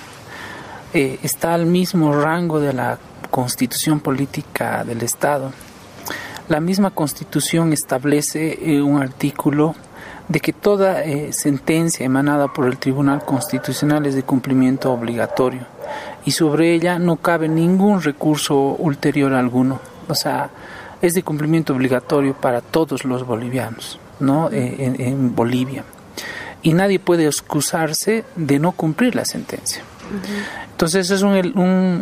eh, está al mismo rango de la Constitución Política del Estado. La misma Constitución establece eh, un artículo de que toda eh, sentencia emanada por el Tribunal Constitucional es de cumplimiento obligatorio y sobre ella no cabe ningún recurso ulterior alguno. O sea, es de cumplimiento obligatorio para todos los bolivianos, ¿no? Eh, en, en Bolivia. Y nadie puede excusarse de no cumplir la sentencia. Uh-huh. Entonces es un, un,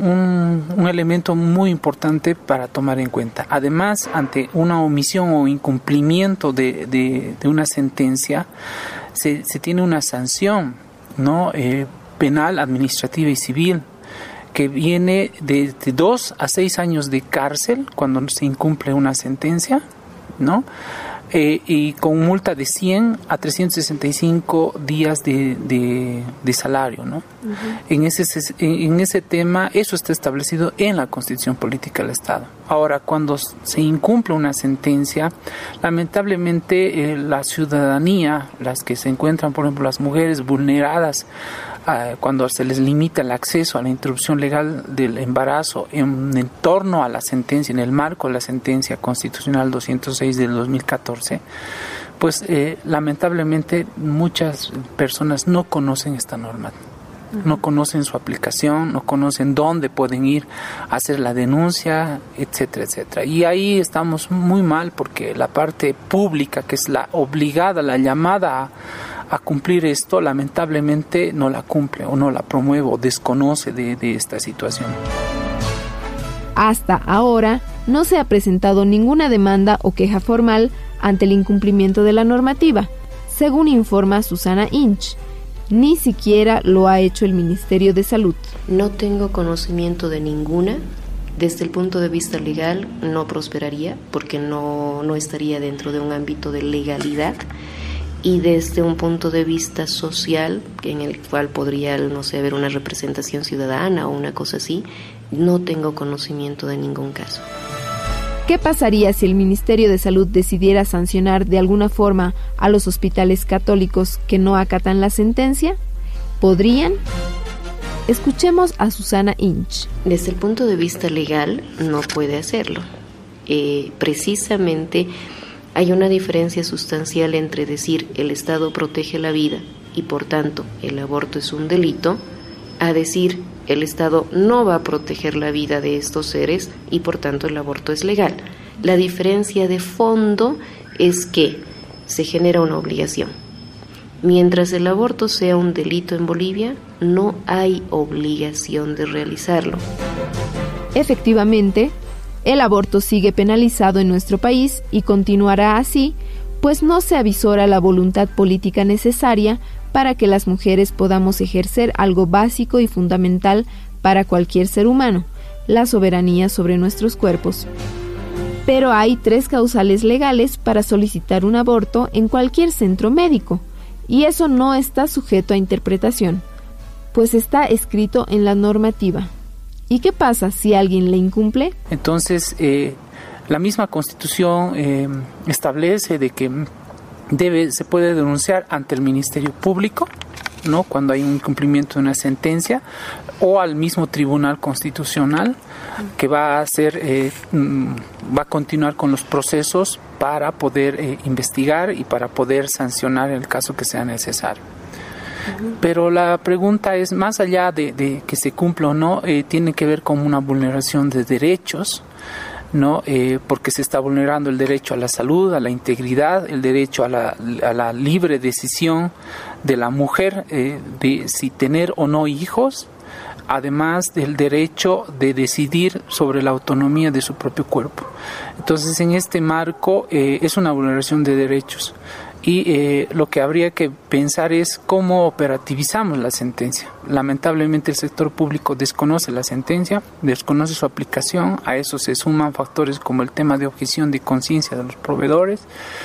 un, un elemento muy importante para tomar en cuenta. Además, ante una omisión o incumplimiento de, de, de una sentencia, se, se tiene una sanción, ¿no? eh, penal, administrativa y civil, que viene de, de dos a seis años de cárcel cuando se incumple una sentencia, ¿no? Eh, y con multa de cien a trescientos sesenta y cinco días de, de, de salario, ¿no? Uh-huh. En ese en ese tema, eso está establecido en la Constitución Política del Estado. Ahora, cuando se incumple una sentencia, lamentablemente eh, la ciudadanía, las que se encuentran, por ejemplo, las mujeres vulneradas, eh, cuando se les limita el acceso a la interrupción legal del embarazo en, en torno a la sentencia, en el marco de la sentencia constitucional doscientos seis del dos mil catorce, pues eh, lamentablemente muchas personas no conocen esta norma. No conocen su aplicación, no conocen dónde pueden ir a hacer la denuncia, etcétera, etcétera. Y ahí estamos muy mal porque la parte pública, que es la obligada, la llamada a, a cumplir esto, lamentablemente no la cumple o no la promueve o desconoce de, de esta situación. Hasta ahora no se ha presentado ninguna demanda o queja formal ante el incumplimiento de la normativa, según informa Susana Inch. Ni siquiera lo ha hecho el Ministerio de Salud. No tengo conocimiento de ninguna, Desde el punto de vista legal no prosperaría porque no, no estaría dentro de un ámbito de legalidad, y desde un punto de vista social en el cual podría, no sé, haber una representación ciudadana o una cosa así, no tengo conocimiento de ningún caso. ¿Qué pasaría si el Ministerio de Salud decidiera sancionar de alguna forma a los hospitales católicos que no acatan la sentencia? ¿Podrían? Escuchemos a Susana Inch. Desde el punto de vista legal no puede hacerlo. Eh, precisamente hay una diferencia sustancial entre decir el Estado protege la vida y por tanto el aborto es un delito, a decir el Estado no va a proteger la vida de estos seres y por tanto el aborto es legal. La diferencia de fondo es que se genera una obligación. Mientras el aborto sea un delito en Bolivia, no hay obligación de realizarlo. Efectivamente, el aborto sigue penalizado en nuestro país y continuará así, pues no se avisora la voluntad política necesaria para que las mujeres podamos ejercer algo básico y fundamental para cualquier ser humano, la soberanía sobre nuestros cuerpos. Pero hay tres causales legales para solicitar un aborto en cualquier centro médico, y eso no está sujeto a interpretación, pues está escrito en la normativa. ¿Y qué pasa si alguien le incumple? Entonces, eh, la misma Constitución eh, establece de que debe, se puede denunciar ante el Ministerio Público, ¿no?, cuando hay un incumplimiento de una sentencia, o al mismo Tribunal Constitucional, que va a hacer, eh, va a continuar con los procesos para poder eh, investigar y para poder sancionar en el caso que sea necesario. Pero la pregunta es, más allá de, de que se cumpla o no, eh, tiene que ver con una vulneración de derechos, ¿no? Eh, porque se está vulnerando el derecho a la salud, a la integridad, el derecho a la, a la libre decisión de la mujer eh, de si tener o no hijos, además del derecho de decidir sobre la autonomía de su propio cuerpo. Entonces, en este marco eh, es una vulneración de derechos. Y eh, lo que habría que pensar es cómo operativizamos la sentencia. Lamentablemente el sector público desconoce la sentencia, desconoce su aplicación. A eso se suman factores como el tema de objeción de conciencia de los proveedores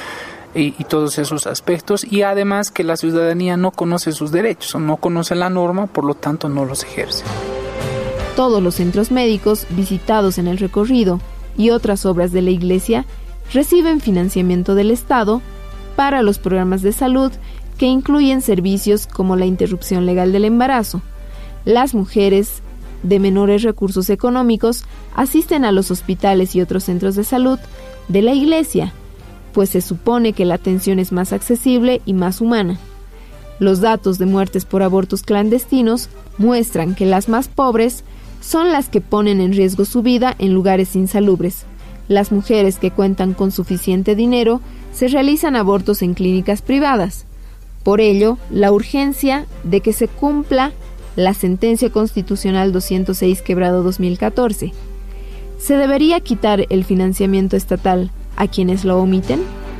y, y todos esos aspectos. Y además que la ciudadanía no conoce sus derechos, o no conoce la norma, por lo tanto no los ejerce. Todos los centros médicos visitados en el recorrido y otras obras de la Iglesia reciben financiamiento del Estado para los programas de salud que incluyen servicios como la interrupción legal del embarazo. Las mujeres de menores recursos económicos asisten a los hospitales y otros centros de salud de la Iglesia, pues se supone que la atención es más accesible y más humana. Los datos de muertes por abortos clandestinos muestran que las más pobres son las que ponen en riesgo su vida en lugares insalubres. Las mujeres que cuentan con suficiente dinero se realizan abortos en clínicas privadas. Por ello, la urgencia de que se cumpla la sentencia constitucional doscientos seis quebrado dos mil catorce. ¿Se debería quitar el financiamiento estatal a quienes lo omiten?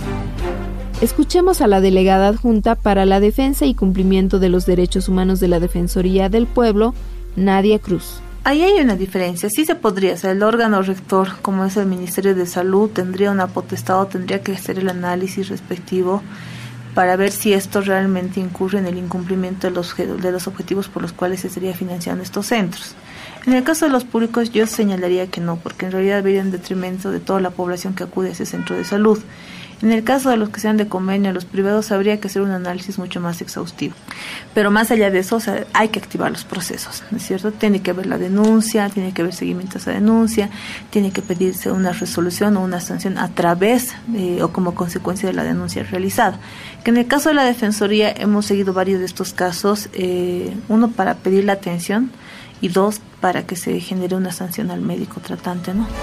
Escuchemos a la delegada adjunta para la defensa y cumplimiento de los derechos humanos de la Defensoría del Pueblo, Nadia Cruz. Ahí hay una diferencia, sí se podría, o sea, el órgano rector, como es el Ministerio de Salud, tendría una potestad o tendría que hacer el análisis respectivo para ver si esto realmente incurre en el incumplimiento de los, de los objetivos por los cuales se estaría financiando estos centros. En el caso de los públicos yo señalaría que no, porque en realidad viene en detrimento de toda la población que acude a ese centro de salud. En el caso de los que sean de convenio, los privados, habría que hacer un análisis mucho más exhaustivo. Pero más allá de eso, o sea, hay que activar los procesos, ¿no es cierto? Tiene que haber la denuncia, tiene que haber seguimiento a esa denuncia, tiene que pedirse una resolución o una sanción a través de, o como consecuencia de la denuncia realizada. Que en el caso de la Defensoría hemos seguido varios de estos casos, eh, uno para pedir la atención y dos para que se genere una sanción al médico tratante, ¿no?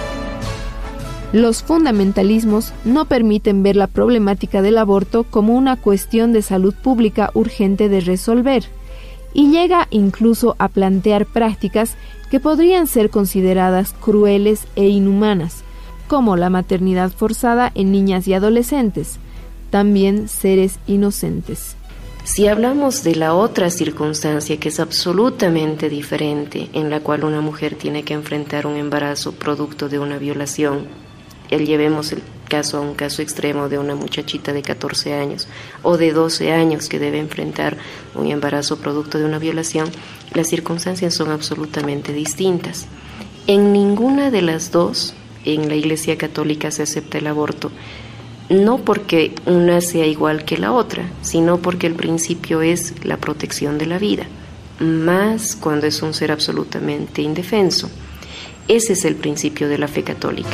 Los fundamentalismos no permiten ver la problemática del aborto como una cuestión de salud pública urgente de resolver, y llega incluso a plantear prácticas que podrían ser consideradas crueles e inhumanas, como la maternidad forzada en niñas y adolescentes, también seres inocentes. Si hablamos de la otra circunstancia que es absolutamente diferente, en la cual una mujer tiene que enfrentar un embarazo producto de una violación, el llevemos el caso a un caso extremo de una muchachita de catorce años o de doce años que debe enfrentar un embarazo producto de una violación, las circunstancias son absolutamente distintas. En ninguna de las dos, en la Iglesia Católica se acepta el aborto, no porque una sea igual que la otra, sino porque el principio es la protección de la vida, más cuando es un ser absolutamente indefenso. Ese es el principio de la fe católica.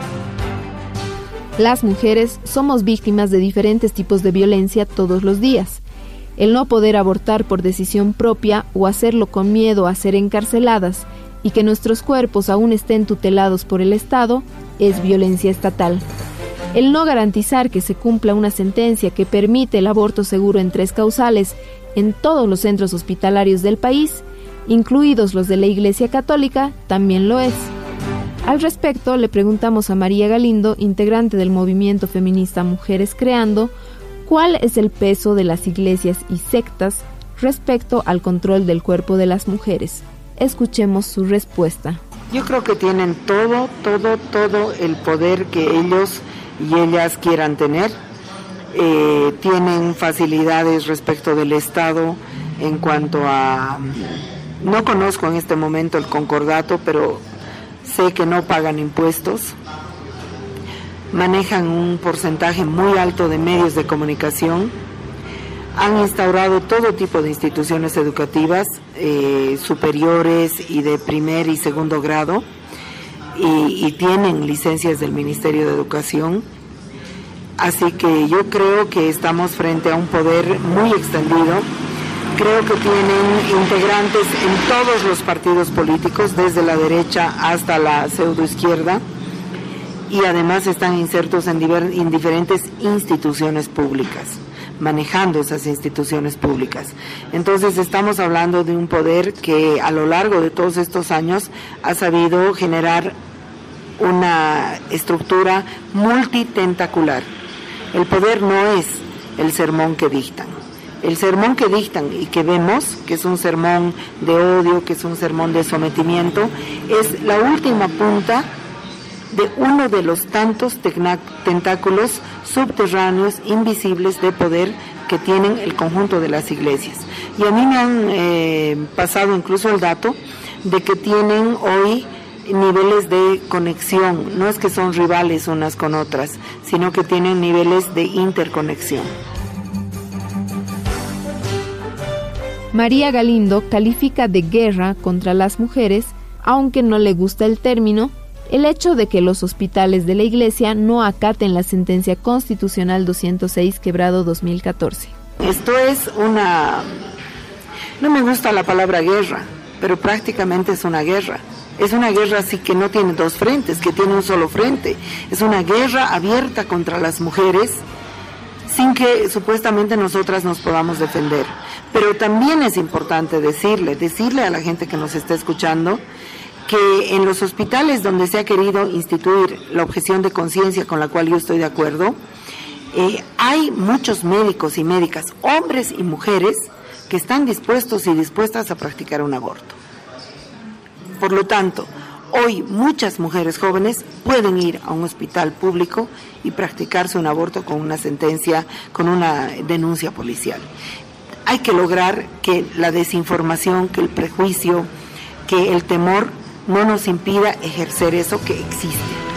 Las mujeres somos víctimas de diferentes tipos de violencia todos los días. El no poder abortar por decisión propia o hacerlo con miedo a ser encarceladas y que nuestros cuerpos aún estén tutelados por el Estado es violencia estatal. El no garantizar que se cumpla una sentencia que permite el aborto seguro en tres causales en todos los centros hospitalarios del país, incluidos los de la Iglesia Católica, también lo es. Al respecto, le preguntamos a María Galindo, integrante del movimiento feminista Mujeres Creando, cuál es el peso de las iglesias y sectas respecto al control del cuerpo de las mujeres. Escuchemos su respuesta. Yo creo que tienen todo, todo, todo el poder que ellos y ellas quieran tener. Eh, tienen facilidades respecto del Estado en cuanto a... No conozco en este momento el concordato, pero sé que no pagan impuestos. Manejan un porcentaje muy alto de medios de comunicación. Han instaurado todo tipo de instituciones educativas eh, superiores y de primer y segundo grado y, y tienen licencias del Ministerio de Educación. Así que yo creo que estamos frente a un poder muy extendido. Creo que tienen integrantes en todos los partidos políticos, desde la derecha hasta la pseudoizquierda, y además están insertos en, diver, en diferentes instituciones públicas, manejando esas instituciones públicas. Entonces estamos hablando de un poder que a lo largo de todos estos años ha sabido generar una estructura multitentacular. El poder no es el sermón que dictan. El sermón que dictan y que vemos, que es un sermón de odio, que es un sermón de sometimiento, es la última punta de uno de los tantos tentáculos subterráneos, invisibles de poder que tienen el conjunto de las iglesias. Y a mí me han eh, pasado incluso el dato de que tienen hoy niveles de conexión, no es que son rivales unas con otras, sino que tienen niveles de interconexión. María Galindo califica de guerra contra las mujeres, aunque no le gusta el término, el hecho de que los hospitales de la Iglesia no acaten la sentencia constitucional doscientos seis quebrado dos mil catorce. Esto es una... no me gusta la palabra guerra, pero prácticamente es una guerra. Es una guerra así que no tiene dos frentes, que tiene un solo frente. Es una guerra abierta contra las mujeres sin que supuestamente nosotras nos podamos defender. Pero también es importante decirle, decirle a la gente que nos está escuchando que en los hospitales donde se ha querido instituir la objeción de conciencia, con la cual yo estoy de acuerdo, eh, hay muchos médicos y médicas, hombres y mujeres, que están dispuestos y dispuestas a practicar un aborto. Por lo tanto, hoy muchas mujeres jóvenes pueden ir a un hospital público y practicarse un aborto con una sentencia, con una denuncia policial. Hay que lograr que la desinformación, que el prejuicio, que el temor no nos impida ejercer eso que existe.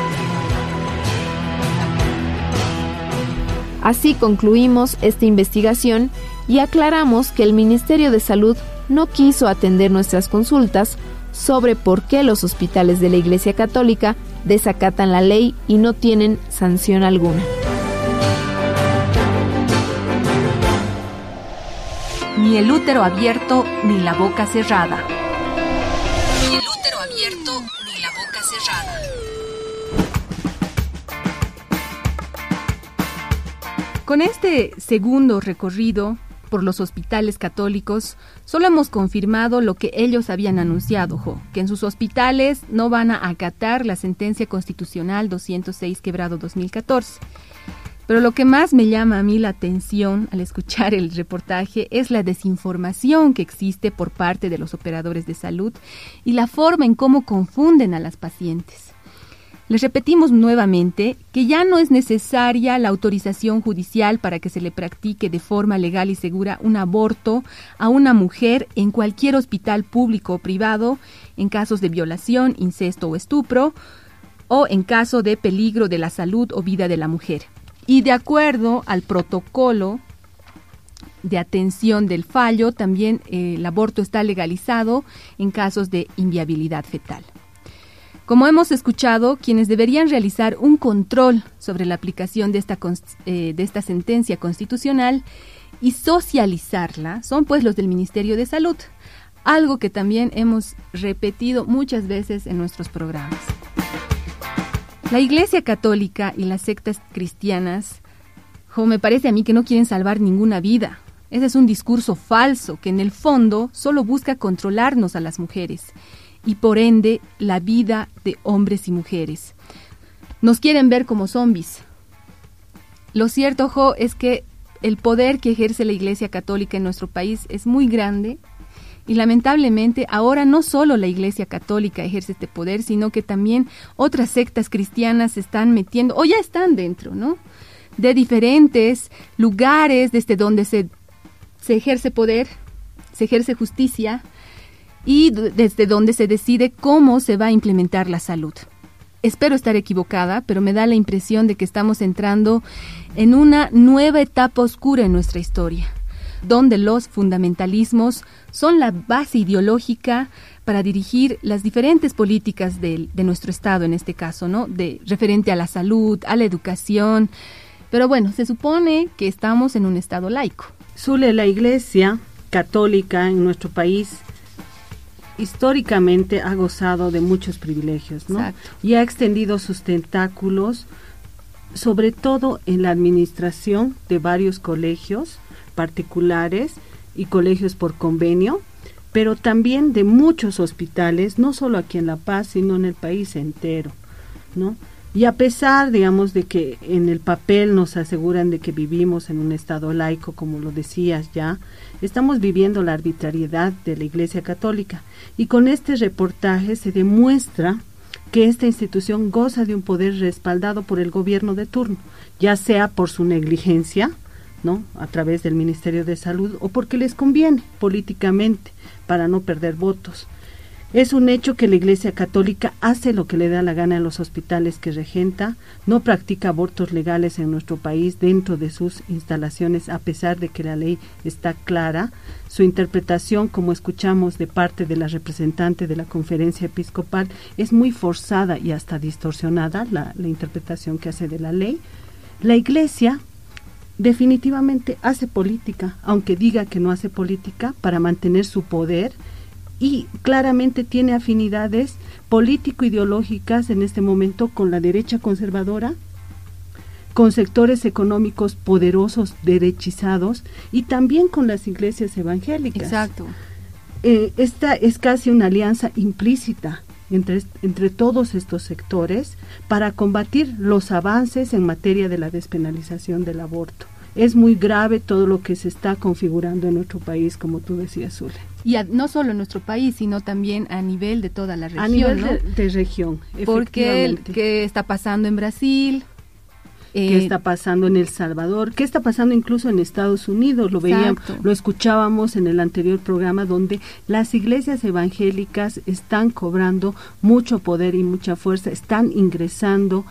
Así concluimos esta investigación y aclaramos que el Ministerio de Salud no quiso atender nuestras consultas sobre por qué los hospitales de la Iglesia Católica desacatan la ley y no tienen sanción alguna. Ni el útero abierto ni la boca cerrada. Ni el útero abierto ni la boca cerrada. Con este segundo recorrido por los hospitales católicos, solo hemos confirmado lo que ellos habían anunciado, Jo, que en sus hospitales no van a acatar la sentencia constitucional doscientos seis quebrado dos mil catorce. Pero lo que más me llama a mí la atención al escuchar el reportaje es la desinformación que existe por parte de los operadores de salud y la forma en cómo confunden a las pacientes. Les repetimos nuevamente que ya no es necesaria la autorización judicial para que se le practique de forma legal y segura un aborto a una mujer en cualquier hospital público o privado en casos de violación, incesto o estupro, o en caso de peligro de la salud o vida de la mujer. Y de acuerdo al protocolo de atención del fallo, también eh, el aborto está legalizado en casos de inviabilidad fetal. Como hemos escuchado, quienes deberían realizar un control sobre la aplicación de esta, eh, de esta sentencia constitucional y socializarla son pues los del Ministerio de Salud, algo que también hemos repetido muchas veces en nuestros programas. La Iglesia Católica y las sectas cristianas, jo, me parece a mí que no quieren salvar ninguna vida. Ese es un discurso falso que en el fondo solo busca controlarnos a las mujeres y por ende la vida de hombres y mujeres. Nos quieren ver como zombies. Lo cierto, Jo, es que el poder que ejerce la Iglesia Católica en nuestro país es muy grande. Y lamentablemente ahora no solo la Iglesia Católica ejerce este poder, sino que también otras sectas cristianas se están metiendo, o ya están dentro, ¿no? De diferentes lugares desde donde se, se ejerce poder, se ejerce justicia y d- desde donde se decide cómo se va a implementar la salud. Espero estar equivocada, pero me da la impresión de que estamos entrando en una nueva etapa oscura en nuestra historia, donde los fundamentalismos son la base ideológica para dirigir las diferentes políticas de, de nuestro Estado, en este caso, ¿no? De referente a la salud, a la educación. Pero bueno, se supone que estamos en un Estado laico. Zule, la Iglesia Católica en nuestro país históricamente ha gozado de muchos privilegios, ¿no? Exacto. Y ha extendido sus tentáculos, sobre todo en la administración de varios colegios particulares y colegios por convenio, pero también de muchos hospitales, no solo aquí en La Paz, sino en el país entero, ¿no? Y a pesar, digamos, de que en el papel nos aseguran de que vivimos en un estado laico, como lo decías ya, estamos viviendo la arbitrariedad de la Iglesia Católica. Y con este reportaje se demuestra que esta institución goza de un poder respaldado por el gobierno de turno, ya sea por su negligencia, ¿no?, a través del Ministerio de Salud, o porque les conviene políticamente para no perder votos. Es un hecho que la Iglesia Católica hace lo que le da la gana en los hospitales que regenta, no practica abortos legales en nuestro país dentro de sus instalaciones, a pesar de que la ley está clara. Su interpretación, como escuchamos de parte de la representante de la Conferencia Episcopal, es muy forzada y hasta distorsionada, la, la interpretación que hace de la ley. La Iglesia definitivamente hace política, aunque diga que no hace política, para mantener su poder, y claramente tiene afinidades político-ideológicas en este momento con la derecha conservadora, con sectores económicos poderosos, derechizados, y también con las iglesias evangélicas. Exacto. Eh, esta es casi una alianza implícita entre, entre todos estos sectores para combatir los avances en materia de la despenalización del aborto. Es muy grave todo lo que se está configurando en nuestro país, como tú decías, Zule. Y a, no solo en nuestro país, sino también a nivel de toda la región, a nivel, ¿no? de, de región, porque qué está pasando en Brasil, qué eh, está pasando en El Salvador, qué está pasando incluso en Estados Unidos, lo veíamos, lo escuchábamos en el anterior programa, donde las iglesias evangélicas están cobrando mucho poder y mucha fuerza, están ingresando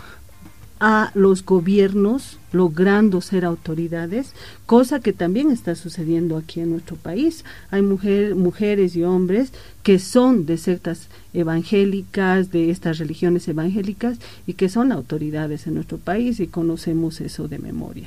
a los gobiernos, logrando ser autoridades, cosa que también está sucediendo aquí en nuestro país. Hay mujer, mujeres y hombres que son de sectas evangélicas, de estas religiones evangélicas, y que son autoridades en nuestro país, y conocemos eso de memoria.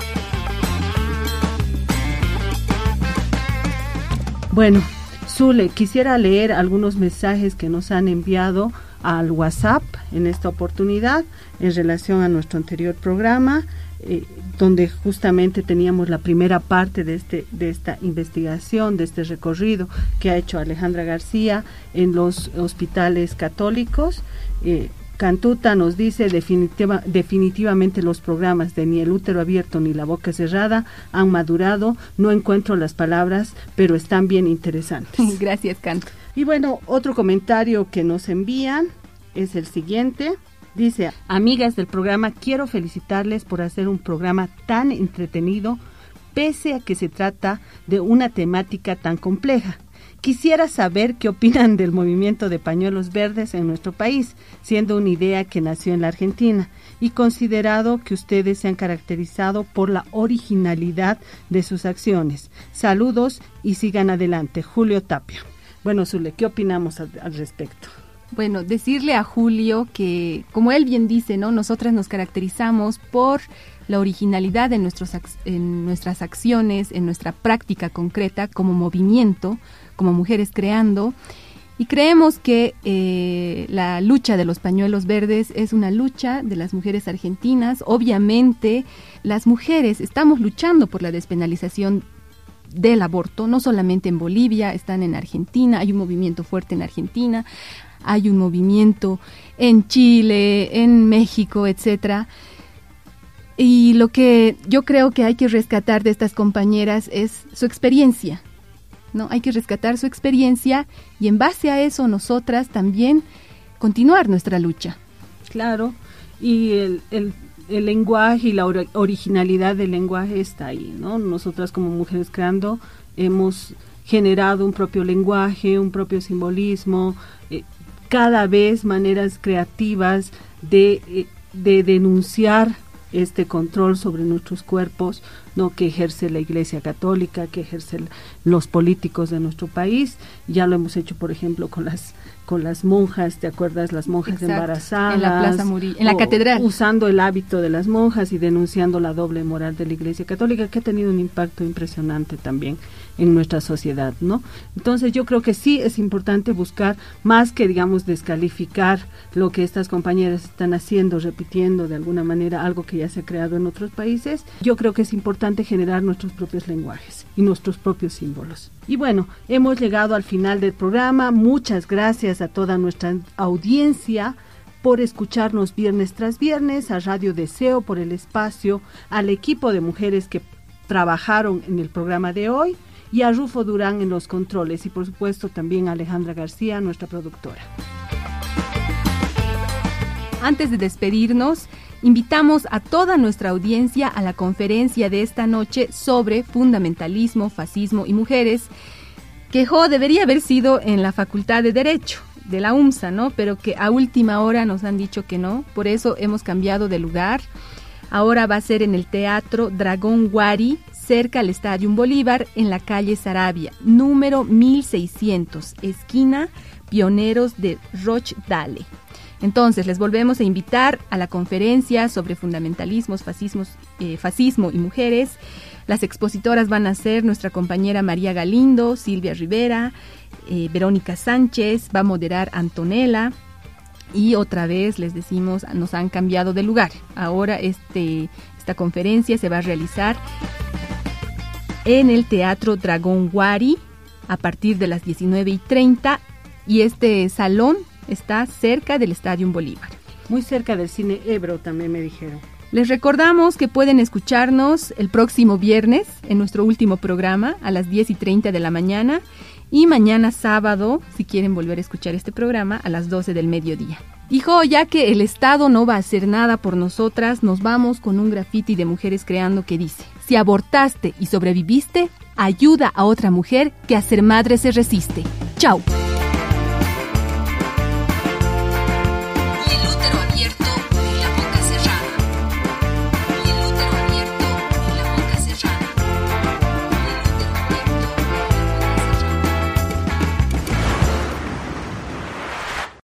Bueno, Zule, quisiera leer algunos mensajes que nos han enviado al WhatsApp en esta oportunidad en relación a nuestro anterior programa, eh, donde justamente teníamos la primera parte de este de esta investigación, de este recorrido que ha hecho Alejandra García en los hospitales católicos, eh, Cantuta nos dice, definitiva, definitivamente los programas de Ni el útero abierto ni la boca cerrada han madurado, no encuentro las palabras, pero están bien interesantes. Gracias, Canto. Y bueno, otro comentario que nos envían es el siguiente. Dice, amigas del programa, quiero felicitarles por hacer un programa tan entretenido, pese a que se trata de una temática tan compleja. Quisiera saber qué opinan del movimiento de pañuelos verdes en nuestro país, siendo una idea que nació en la Argentina, y considerado que ustedes se han caracterizado por la originalidad de sus acciones. Saludos y sigan adelante. Julio Tapia. Bueno, Zule, ¿qué opinamos al, al respecto? Bueno, decirle a Julio que, como él bien dice, ¿no? Nosotras nos caracterizamos por la originalidad en, nuestros, en nuestras acciones, en nuestra práctica concreta como movimiento, como mujeres creando, y creemos que eh, la lucha de los pañuelos verdes es una lucha de las mujeres argentinas. Obviamente, las mujeres estamos luchando por la despenalización del aborto, no solamente en Bolivia, están en Argentina, hay un movimiento fuerte en Argentina, hay un movimiento en Chile, en México, etcétera. Y lo que yo creo que hay que rescatar de estas compañeras es su experiencia, ¿no? Hay que rescatar su experiencia y en base a eso nosotras también continuar nuestra lucha. Claro, y el, el, el lenguaje y la or- originalidad del lenguaje está ahí, ¿no? Nosotras como Mujeres Creando hemos generado un propio lenguaje, un propio simbolismo, eh, cada vez maneras creativas de, eh, de denunciar este control sobre nuestros cuerpos, no que ejerce la Iglesia Católica, que ejercen los políticos de nuestro país. Ya lo hemos hecho, por ejemplo, con las con las monjas, ¿te acuerdas? Las monjas Exacto. embarazadas. En la Plaza Murillo, en la catedral. Usando el hábito de las monjas y denunciando la doble moral de la Iglesia Católica, que ha tenido un impacto impresionante también en nuestra sociedad, ¿no? Entonces yo creo que sí es importante buscar, más que, digamos, descalificar lo que estas compañeras están haciendo, repitiendo de alguna manera algo que ya se ha creado en otros países. Yo creo que es importante generar nuestros propios lenguajes y nuestros propios símbolos. Y bueno, hemos llegado al final del programa. Muchas gracias a toda nuestra audiencia por escucharnos viernes tras viernes, a Radio Deseo por el espacio, al equipo de mujeres que trabajaron en el programa de hoy y a Rufo Durán en los controles y por supuesto también a Alejandra García, nuestra productora. Antes de despedirnos, invitamos a toda nuestra audiencia a la conferencia de esta noche sobre fundamentalismo, fascismo y mujeres, que jo, debería haber sido en la Facultad de Derecho de la UMSA, ¿no? Pero que a última hora nos han dicho que no, por eso hemos cambiado de lugar. Ahora va a ser en el Teatro Dragón Guari, cerca al Estadio Bolívar, en la calle Sarabia, número mil seiscientos, esquina Pioneros de Rochdale. Entonces, les volvemos a invitar a la conferencia sobre fundamentalismos, fascismos, eh, fascismo y mujeres. Las expositoras van a ser nuestra compañera María Galindo, Silvia Rivera, eh, Verónica Sánchez, va a moderar Antonella. Y otra vez les decimos, nos han cambiado de lugar. Ahora este, esta conferencia se va a realizar en el Teatro Dragón Guari a partir de las diecinueve y treinta y este salón está cerca del Estadio Bolívar. Muy cerca del Cine Ebro también me dijeron. Les recordamos que pueden escucharnos el próximo viernes en nuestro último programa a las diez y treinta de la mañana y mañana sábado, si quieren volver a escuchar este programa, a las doce del mediodía. Hijo, ya que el Estado no va a hacer nada por nosotras, nos vamos con un graffiti de Mujeres Creando que dice: si abortaste y sobreviviste, ayuda a otra mujer que a ser madre se resiste. Chau.